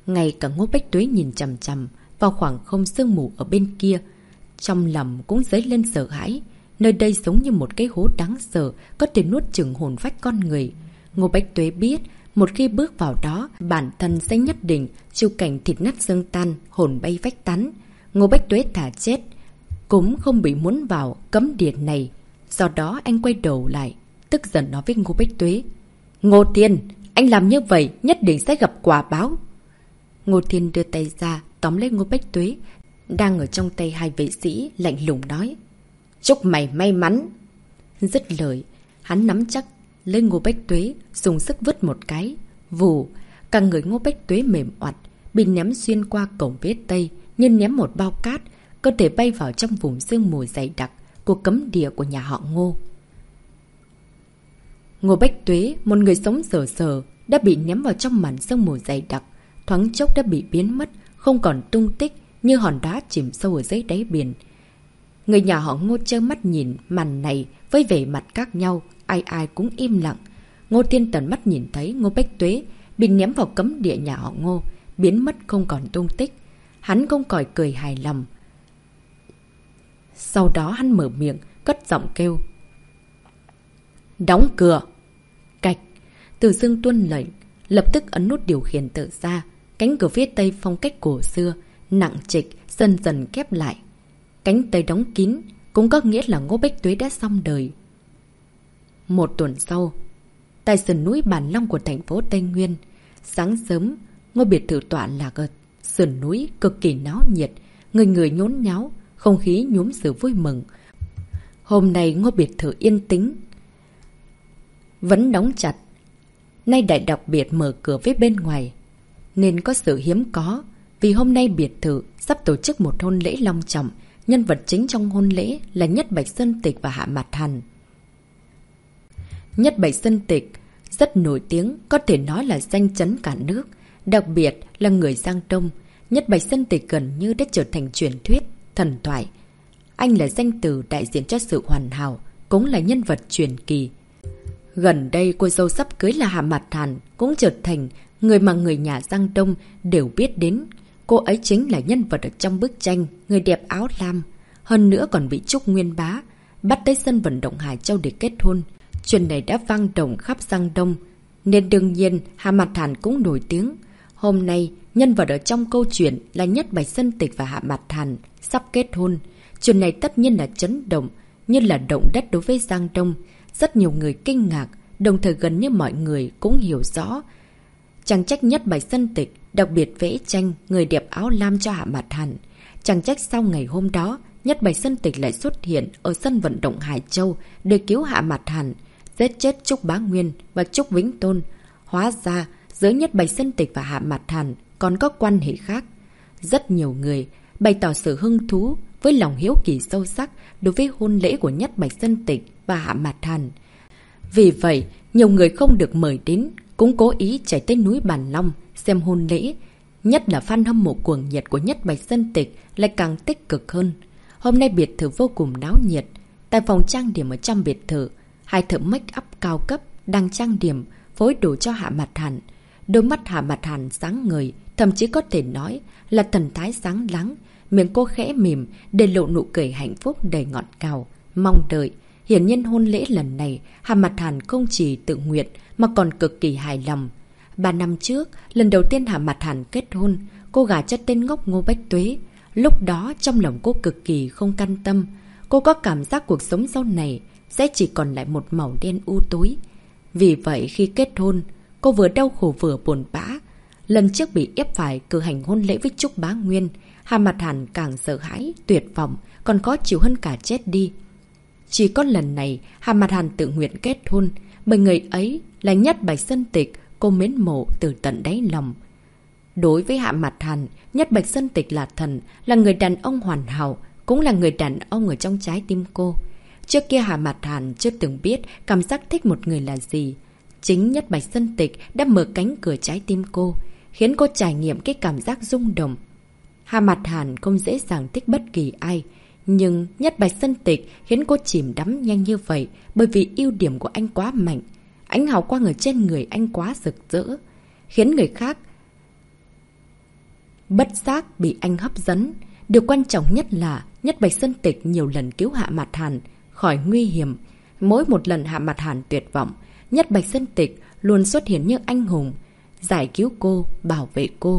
Ngay cả Ngô Bách Tuế nhìn chằm chằm vào khoảng không sương mù ở bên kia. Trong lòng cũng dấy lên sợ hãi. Nơi đây giống như một cái hố đáng sợ, có thể nuốt chửng hồn phách con người. Ngô Bách Tuế biết, một khi bước vào đó, bản thân sẽ nhất định chịu cảnh thịt nát xương tan, hồn bay vách tán. Ngô Bách Tuế thả chết, cũng không bị muốn vào cấm địa này. Do đó anh quay đầu lại, tức giận nói với Ngô Bách Tuế. Ngô Thiên, anh làm như vậy nhất định sẽ gặp quả báo. Ngô Thiên đưa tay ra, tóm lấy Ngô Bách Tuế, đang ở trong tay hai vệ sĩ, lạnh lùng nói. Chúc mày may mắn. Dứt lời, hắn nắm chắc lấy Ngô Bách Tuế, dùng sức vứt một cái. Vù, cả người Ngô Bách Tuế mềm oặt, bị ném xuyên qua cổng phía tây, như ném một bao cát, cơ thể bay vào trong vùng sương mù dày đặc của cấm địa của nhà họ Ngô. Ngô Bách Tuế, một người sống sờ sờ, đã bị ném vào trong màn sương mù dày đặc, thoáng chốc đã bị biến mất, không còn tung tích, như hòn đá chìm sâu ở dưới đáy biển. Người nhà họ Ngô trơ mắt nhìn màn này với vẻ mặt khác nhau, ai ai cũng im lặng. Ngô Thiên tận mắt nhìn thấy Ngô Bách Tuế bị ném vào cấm địa nhà họ Ngô, biến mất không còn tung tích. Hắn không khỏi cười hài lòng. Sau đó hắn mở miệng, cất giọng kêu. Đóng cửa! Cạch! Từ Dương tuân lệnh, lập tức ấn nút điều khiển tự ra. Cánh cửa phía tây phong cách cổ xưa, nặng trịch, dần dần khép lại. Cánh tây đóng kín, cũng có nghĩa là Ngô Bách Tuế đã xong đời. Một tuần sau, tại sườn núi Bản Long của thành phố Tây Nguyên, sáng sớm, ngôi biệt thự tọa lạc ở sườn núi cực kỳ náo nhiệt, người người nhốn nháo, không khí nhuốm sự vui mừng. Hôm nay ngôi biệt thự yên tĩnh, vẫn đóng chặt. Nay đại đặc biệt mở cửa phía bên ngoài, nên có sự hiếm có, vì hôm nay biệt thự sắp tổ chức một hôn lễ long trọng. Nhân vật chính trong hôn lễ là Nhất Bạch Sơn Tịch và Hạ Mạt Hàn. Nhất Bạch Sơn Tịch rất nổi tiếng, có thể nói là danh chấn cả nước, đặc biệt là người Giang Đông. Nhất Bạch Sơn Tịch gần như đã trở thành truyền thuyết, thần thoại. Anh là danh từ đại diện cho sự hoàn hảo, cũng là nhân vật truyền kỳ. Gần đây cô dâu sắp cưới là Hạ Mạt Hàn cũng trở thành người mà người nhà Giang Đông đều biết đến. Cô ấy chính là nhân vật ở trong bức tranh Người đẹp áo lam. Hơn nữa còn bị Trúc Nguyên Bá bắt tới sân vận động Hải Châu để kết hôn. Chuyện này đã vang động khắp Giang Đông, nên đương nhiên Hạ Mạt Hàn cũng nổi tiếng. Hôm nay, nhân vật ở trong câu chuyện là Nhất Bạch Sơn Tịch và Hạ Mạt Hàn sắp kết hôn. Chuyện này tất nhiên là chấn động, như là động đất đối với Giang Đông. Rất nhiều người kinh ngạc, đồng thời gần như mọi người cũng hiểu rõ. Chẳng trách Nhất Bạch Sơn Tịch đặc biệt vẽ tranh Người đẹp áo lam cho Hạ Mạt Hàn. Chẳng trách sau ngày hôm đó, Nhất Bạch Sơn Tịch lại xuất hiện ở sân vận động Hải Châu để cứu Hạ Mạt Hàn, giết chết Trúc Bá Nguyên và Trúc Vĩnh Tôn. Hóa ra, giữa Nhất Bạch Sơn Tịch và Hạ Mạt Hàn còn có quan hệ khác. Rất nhiều người bày tỏ sự hứng thú với lòng hiếu kỳ sâu sắc đối với hôn lễ của Nhất Bạch Sơn Tịch và Hạ Mạt Hàn. Vì vậy, nhiều người không được mời đến cũng cố ý chạy tới núi Bản Long xem hôn lễ. Nhất là fan hâm mộ cuồng nhiệt của Nhất Bạch Sơn Tịch lại càng tích cực hơn. Hôm nay biệt thự vô cùng náo nhiệt. Tại phòng trang điểm ở trong biệt thự, hai thợ make up cao cấp đang trang điểm, phối đồ cho Hạ Mạt Hàn. Đôi mắt Hạ Mạt Hàn sáng ngời, thậm chí có thể nói là thần thái sáng láng. Miệng cô khẽ mỉm để lộ nụ cười hạnh phúc đầy ngọt ngào, mong đợi. Hiển nhiên hôn lễ lần này, Hạ Mạt Hàn không chỉ tự nguyện mà còn cực kỳ hài lòng. Ba năm trước, lần đầu tiên Hạ Mạt Hàn kết hôn, cô gả cho tên ngốc Ngô Bách Tuế. Lúc đó trong lòng cô cực kỳ không can tâm. Cô có cảm giác cuộc sống sau này sẽ chỉ còn lại một màu đen u tối. Vì vậy khi kết hôn, cô vừa đau khổ vừa buồn bã. Lần trước bị ép phải cử hành hôn lễ với Trúc Bá Nguyên, Hạ Mạt Hàn càng sợ hãi, tuyệt vọng, còn khó chịu hơn cả chết đi. Chỉ có lần này, Hạ Mạt Hàn tự nguyện kết hôn, bởi người ấy là Nhất Bạch Sơn Tịch, cô mến mộ từ tận đáy lòng. Đối với Hạ Mạt Hàn, Nhất Bạch Sơn Tịch là thần, là người đàn ông hoàn hảo, cũng là người đàn ông ở trong trái tim cô. Trước kia Hạ Mạt Hàn chưa từng biết cảm giác thích một người là gì. Chính Nhất Bạch Sơn Tịch đã mở cánh cửa trái tim cô, khiến cô trải nghiệm cái cảm giác rung động. Hạ Mạt Hàn không dễ dàng thích bất kỳ ai, nhưng Nhất Bạch Sơn Tịch khiến cô chìm đắm nhanh như vậy bởi vì ưu điểm của anh quá mạnh. Ánh hào quang ở trên người anh quá rực rỡ, khiến người khác bất giác bị anh hấp dẫn. Điều quan trọng nhất là Nhất Bạch Sơn Tịch nhiều lần cứu Hạ Mạt Hàn khỏi nguy hiểm. Mỗi một lần Hạ Mạt Hàn tuyệt vọng, Nhất Bạch Sơn Tịch luôn xuất hiện như anh hùng, giải cứu cô, bảo vệ cô.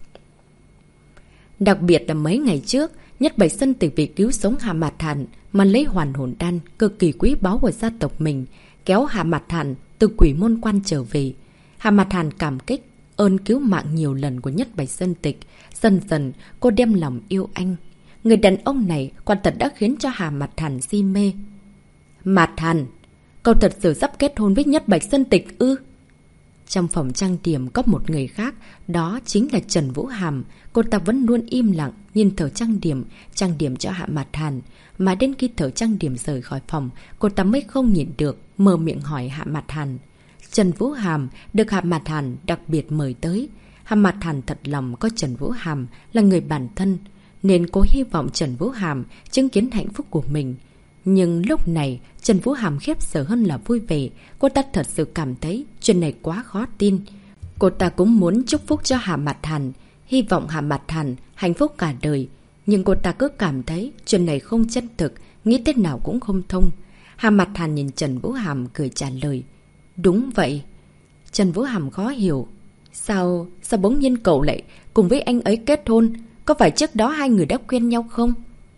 Đặc biệt là mấy ngày trước, Nhất Bạch Sơn Tịch vì cứu sống Hạ Mạt Hàn mà lấy hoàn hồn đan cực kỳ quý báu của gia tộc mình, kéo Hạ Mạt Hàn từ quỷ môn quan trở về. Hạ Mạt Hàn cảm kích ơn cứu mạng nhiều lần của Nhất Bạch Sơn Tịch. Dần dần cô đem lòng yêu anh. Người đàn ông này quả thật đã khiến cho Hạ Mạt Hàn si mê. Mạt Hàn, cậu thật sự sắp kết hôn với Nhất Bạch Sơn Tịch ư? Trong phòng trang điểm có một người khác, đó chính là Trần Vũ Hàm. Cô ta vẫn luôn im lặng, nhìn thở trang điểm, trang điểm cho Hạ Mạt Hàn. Mà đến khi thở trang điểm rời khỏi phòng, cô ta mới không nhịn được, mở miệng hỏi Hạ Mạt Hàn. Trần Vũ Hàm được Hạ Mạt Hàn đặc biệt mời tới. Hạ Mạt Hàn thật lòng có Trần Vũ Hàm là người bạn thân, nên cô hy vọng Trần Vũ Hàm chứng kiến hạnh phúc của mình. Nhưng lúc này, Trần Vũ Hàm khiếp sợ hơn là vui vẻ. Cô ta thật sự cảm thấy chuyện này quá khó tin. Cô ta cũng muốn chúc phúc cho Hạ Mạt Hàn, hy vọng Hạ Mạt Hàn hạnh phúc cả đời. Nhưng cô ta cứ cảm thấy chuyện này không chân thực, nghĩ thế nào cũng không thông. Hạ Mạt Hàn nhìn Trần Vũ Hàm cười trả lời. Đúng vậy. Trần Vũ Hàm khó hiểu. Sao, sao bỗng nhiên cậu lại cùng với anh ấy kết hôn? Có phải trước đó hai người đã quen nhau không?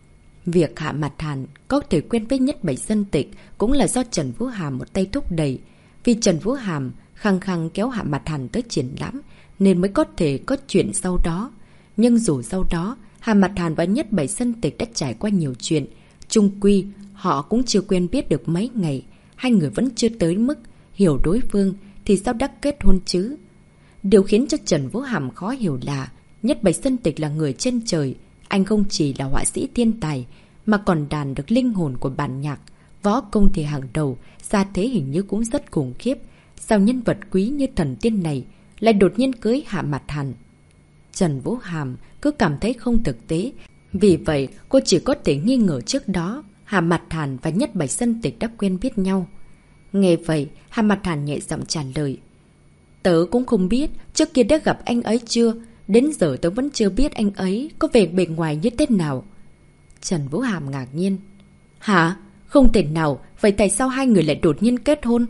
Việc Hạ Mạt Hàn có thể quen với Nhất Bạch Sơn Tịch cũng là do Trần Vũ Hàm một tay thúc đẩy. Vì Trần Vũ Hàm khăng khăng kéo Hạ Mạt Hàn tới triển lãm nên mới có thể có chuyện sau đó. Nhưng dù sau đó, Hạ Mạt Hàn và Nhất Bạch Sơn Tịch đã trải qua nhiều chuyện. Chung quy, họ cũng chưa quen biết được mấy ngày. Hai người vẫn chưa tới mức hiểu đối phương thì sao đã kết hôn chứ? Điều khiến cho Trần Vũ Hàm khó hiểu là Nhất Bạch Sơn Tịch là người trên trời. Anh không chỉ là họa sĩ thiên tài mà còn đàn được linh hồn của bản nhạc. Võ công thì hàng đầu, gia thế hình như cũng rất khủng khiếp. Sao nhân vật quý như thần tiên này lại đột nhiên cưới Hạ Mạt Hàn? Trần Vũ Hàm cứ cảm thấy không thực tế. Vì vậy cô chỉ có thể nghi ngờ trước đó Hạ Mạt Hàn và Nhất Bạch Sơn Tịch đã quen biết nhau. Nghe vậy, Hạ Mạt Hàn nhẹ giọng trả lời. Tớ cũng không biết trước kia đã gặp anh ấy chưa. Đến giờ tớ vẫn chưa biết anh ấy có vẻ bề ngoài như thế nào. Trần Vũ Hàm ngạc nhiên. Hả? Không thể nào. Vậy tại sao hai người lại đột nhiên kết hôn?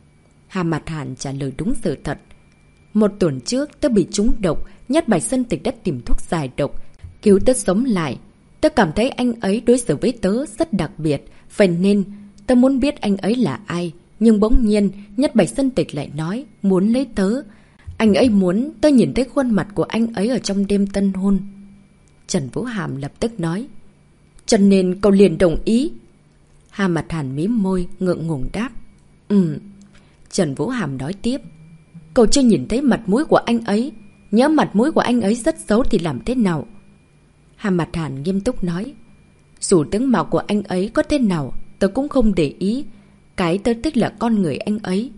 Hạ Mạt Hàn trả lời đúng sự thật. Một tuần trước tớ bị trúng độc. Nhất Bạch Sơn Tịch đã tìm thuốc giải độc, cứu tớ sống lại. Tớ cảm thấy anh ấy đối xử với tớ rất đặc biệt. Vậy nên tớ muốn biết anh ấy là ai. Nhưng bỗng nhiên Nhất Bạch Sơn Tịch lại nói muốn lấy tớ. Anh ấy muốn tớ nhìn thấy khuôn mặt của anh ấy ở trong đêm tân hôn. Trần Vũ Hàm lập tức nói. Cho nên cậu liền đồng ý. Hạ Mạt Hàn mím môi ngượng ngùng đáp. Ừ. Trần Vũ Hàm nói tiếp. Cậu chưa nhìn thấy mặt mũi của anh ấy. Nhớ mặt mũi của anh ấy rất xấu thì làm thế nào? Hạ Mạt Hàn nghiêm túc nói. Dù tướng mạo của anh ấy có thế nào tớ cũng không để ý. Cái tớ thích là con người anh ấy.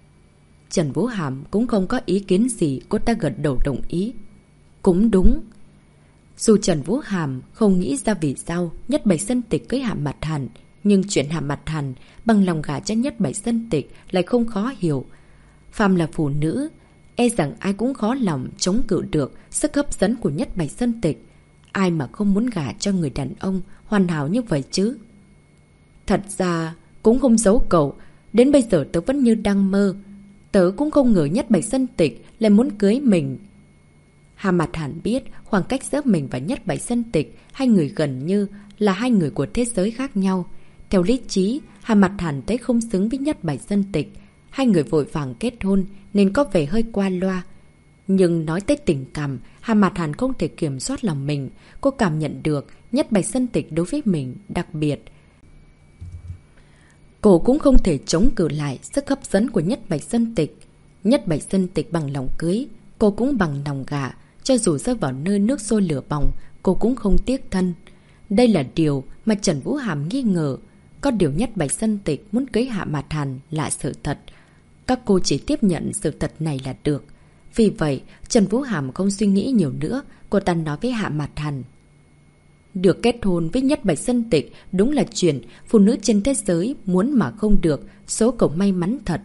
Trần Vũ Hàm cũng không có ý kiến gì. Cô ta gật đầu đồng ý. Cũng đúng. Dù Trần Vũ Hàm không nghĩ ra vì sao Nhất Bạch Sơn Tịch cưới Hạ Mạt Hàn, nhưng chuyện Hạ Mạt Hàn bằng lòng gả cho Nhất Bạch Sơn Tịch lại không khó hiểu. Phàm là phụ nữ, e rằng ai cũng khó lòng chống cự được sức hấp dẫn của Nhất Bạch Sơn Tịch. Ai mà không muốn gả cho người đàn ông hoàn hảo như vậy chứ? Thật ra cũng không giấu cậu, đến bây giờ tớ vẫn như đang mơ. Tớ cũng không ngờ Nhất Bạch Sơn Tịch lại muốn cưới mình. Hạ Mạt Hàn biết khoảng cách giữa mình và Nhất Bạch Sơn Tịch, hai người gần như là hai người của thế giới khác nhau. Theo lý trí, Hạ Mạt Hàn thấy không xứng với Nhất Bạch Sơn Tịch. Hai người vội vàng kết hôn nên có vẻ hơi qua loa. Nhưng nói tới tình cảm, Hạ Mạt Hàn không thể kiểm soát lòng mình. Cô cảm nhận được Nhất Bạch Sơn Tịch đối với mình đặc biệt. Cô cũng không thể chống cự lại sức hấp dẫn của Nhất Bạch Sơn Tịch. Nhất Bạch Sơn Tịch bằng lòng cưới, cô cũng bằng lòng gả. Cho dù rơi vào nơi nước sôi lửa bỏng, cô cũng không tiếc thân. Đây là điều mà Trần Vũ Hàm nghi ngờ. Có điều Nhất Bạch Sơn Tịch muốn cưới Hạ Mạt Hàn là sự thật. Các cô chỉ tiếp nhận sự thật này là được. Vì vậy, Trần Vũ Hàm không suy nghĩ nhiều nữa. Cô ta nói với Hạ Mạt Hàn. Được kết hôn với Nhất Bạch Sơn Tịch đúng là chuyện phụ nữ trên thế giới muốn mà không được. Số cậu may mắn thật.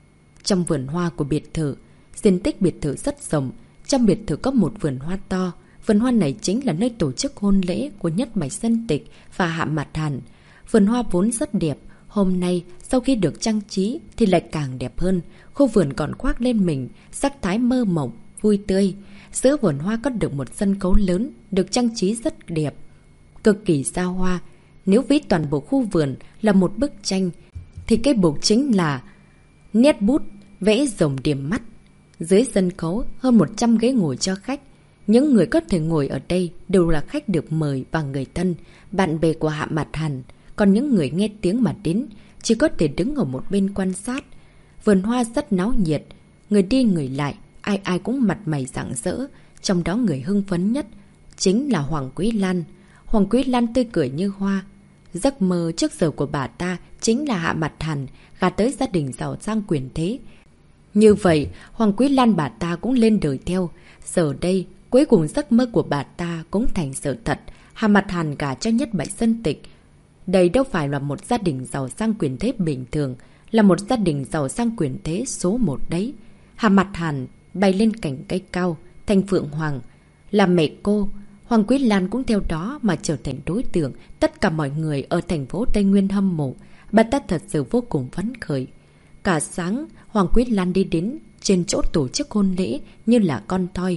Trong vườn hoa của biệt thự, diện tích biệt thự rất rộng. Trong biệt thự có một vườn hoa to. vườn hoa này chính là nơi tổ chức hôn lễ của Nhất Bạch Sơn Tịch và Hạ Mạt Hàn. Vườn hoa vốn rất đẹp, hôm nay sau khi được trang trí thì lại càng đẹp hơn. Khu vườn còn khoác lên mình sắc thái mơ mộng, vui tươi. Giữa vườn hoa có được một sân khấu lớn, được trang trí rất đẹp, cực kỳ xa hoa. Nếu ví toàn bộ khu vườn là một bức tranh, thì cái bục chính là nét bút vẽ rồng điểm mắt. Dưới sân khấu hơn một trăm ghế ngồi cho khách. Những người có thể ngồi ở đây đều là khách được mời và người thân, bạn bè của Hạ Mạt Hàn. Còn những người nghe tiếng mà đến chỉ có thể đứng ở một bên quan sát. Vườn hoa rất náo nhiệt, người đi người lại, ai ai cũng mặt mày rạng rỡ. Trong đó người hưng phấn nhất chính là Hoàng Quý Lan. Hoàng Quý Lan tươi cười như hoa. Giấc mơ trước giờ của bà ta chính là Hạ Mạt Hàn gả tới gia đình giàu sang quyền thế. Như vậy, Hoàng Quý Lan bà ta cũng lên đời theo. Giờ đây, cuối cùng giấc mơ của bà ta cũng thành sự thật. Hạ Mạt Hàn gả cho Nhất Bạch Sơn Tịch. Đây đâu phải là một gia đình giàu sang quyền thế bình thường, là một gia đình giàu sang quyền thế số một đấy. Hạ Mạt Hàn bay lên cành cây cao, thành phượng hoàng. Là mẹ cô, Hoàng Quý Lan cũng theo đó mà trở thành đối tượng tất cả mọi người ở thành phố Tây Nguyên hâm mộ. Bà ta thật sự vô cùng phấn khởi. Cả sáng, Hoàng Quý Lan đi đến trên chỗ tổ chức hôn lễ như là con toi.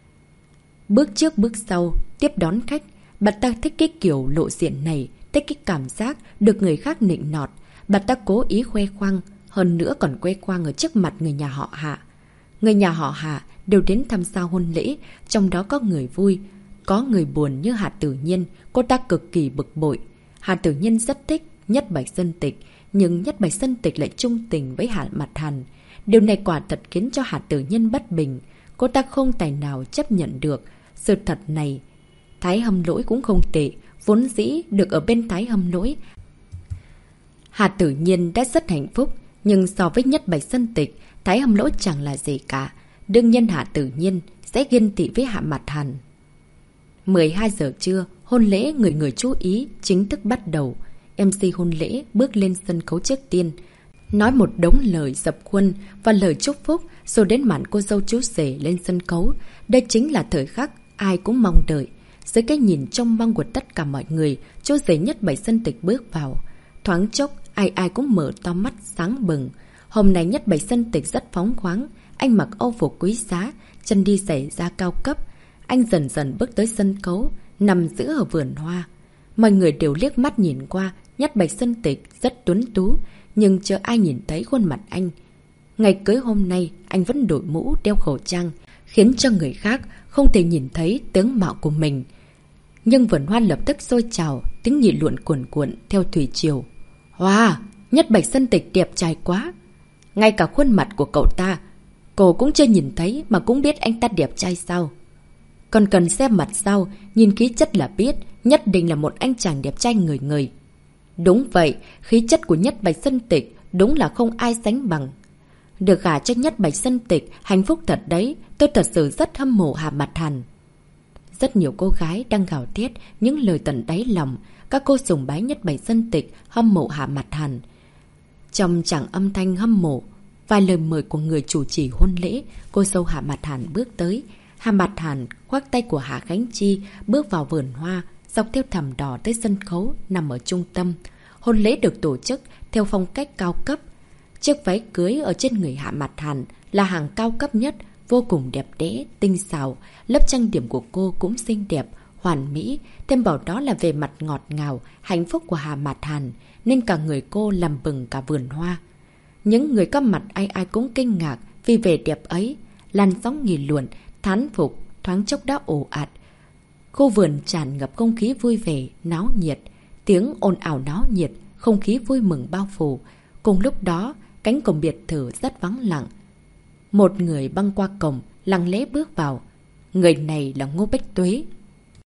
Bước trước bước sau, tiếp đón khách. Bà ta thích cái kiểu lộ diện này, thích cái cảm giác được người khác nịnh nọt. Bà ta cố ý khoe khoang, hơn nữa còn khoe khoang ở trước mặt người nhà họ Hạ. Người nhà họ Hạ đều đến tham gia hôn lễ, trong đó có người vui, có người buồn như Hạ Tử Nhiên. Cô ta cực kỳ bực bội. Hạ Tử Nhiên rất thích Nhất Bạch Sơn Tịch, nhưng Nhất Bạch Sơn Tịch lại trung tình với Hạ Mạt Hàn. Điều này quả thật khiến cho Hạ Tử Nhiên bất bình. Cô ta không tài nào chấp nhận được sự thật này. Thái Hâm Lỗi cũng không tệ, vốn dĩ được ở bên Thái Hâm Lỗi. Hạ Tử Nhiên đã rất hạnh phúc, nhưng so với Nhất Bạch Sơn Tịch, Thái Hâm Lỗi chẳng là gì cả. Đương nhiên Hạ Tử Nhiên sẽ ghen tị với Hạ Mạt Hàn. mười hai giờ trưa, hôn lễ người người chú ý chính thức bắt đầu. em xê hôn lễ bước lên sân khấu trước tiên, nói một đống lời dập khuôn và lời chúc phúc, rồi đến màn cô dâu chú rể lên sân khấu. Đây chính là thời khắc ai cũng mong đợi. Dưới cái nhìn trông mong của tất cả mọi người, chú rể Nhất Bạch Sơn Tịch bước vào. Thoáng chốc, ai ai cũng mở to mắt sáng bừng. Hôm nay Nhất Bạch Sơn Tịch rất phóng khoáng. Anh mặc âu phục quý giá, chân đi giày da cao cấp. Anh dần dần bước tới sân khấu, nằm giữa ở vườn hoa. Mọi người đều liếc mắt nhìn qua. Nhất Bạch Sơn Tịch rất tuấn tú, nhưng chưa ai nhìn thấy khuôn mặt anh. Ngày cưới hôm nay, anh vẫn đội mũ, đeo khẩu trang, khiến cho người khác không thể nhìn thấy tướng mạo của mình. Nhưng vườn hoa lập tức sôi trào, tiếng nghị luận cuồn cuộn theo thủy triều. Wow, Nhất Bạch Sơn Tịch đẹp trai quá. Ngay cả khuôn mặt của cậu ta, cô cũng chưa nhìn thấy mà cũng biết anh ta đẹp trai sao? Còn cần xem mặt sao, nhìn khí chất là biết, nhất định là một anh chàng đẹp trai người người. Đúng vậy, khí chất của Nhất Bạch Sơn Tịch đúng là không ai sánh bằng. Được gả cho Nhất Bạch Sơn Tịch, hạnh phúc thật đấy, tôi thật sự rất hâm mộ Hạ Mạt Hàn. Rất nhiều cô gái đang gào thét những lời tận đáy lòng, các cô sùng bái Nhất Bạch Sơn Tịch, hâm mộ Hạ Mạt Hàn. Trong tràng âm thanh hâm mộ, vài lời mời của người chủ trì hôn lễ, cô dâu Hạ Mạt Hàn bước tới. Hạ Mạt Hàn khoác tay của Hạ Khánh Chi bước vào vườn hoa, dọc theo thảm đỏ tới sân khấu nằm ở trung tâm. Hôn lễ được tổ chức theo phong cách cao cấp. Chiếc váy cưới ở trên người Hạ Mạt Hàn là hàng cao cấp nhất, vô cùng đẹp đẽ, tinh xảo. Lớp trang điểm của cô cũng xinh đẹp, hoàn mỹ. Thêm vào đó là về mặt ngọt ngào, hạnh phúc của Hạ Mạt Hàn, nên cả người cô làm bừng cả vườn hoa. Những người có mặt ai ai cũng kinh ngạc vì vẻ đẹp ấy. Làn sóng nghị luận, thán phục, thoáng chốc đã ồ ạt. Khu vườn tràn ngập không khí vui vẻ, náo nhiệt. Tiếng ồn ào náo nhiệt, không khí vui mừng bao phủ. Cùng lúc đó, cánh cổng biệt thự rất vắng lặng. Một người băng qua cổng, lặng lẽ bước vào. Người này là Ngô Bách Tuế.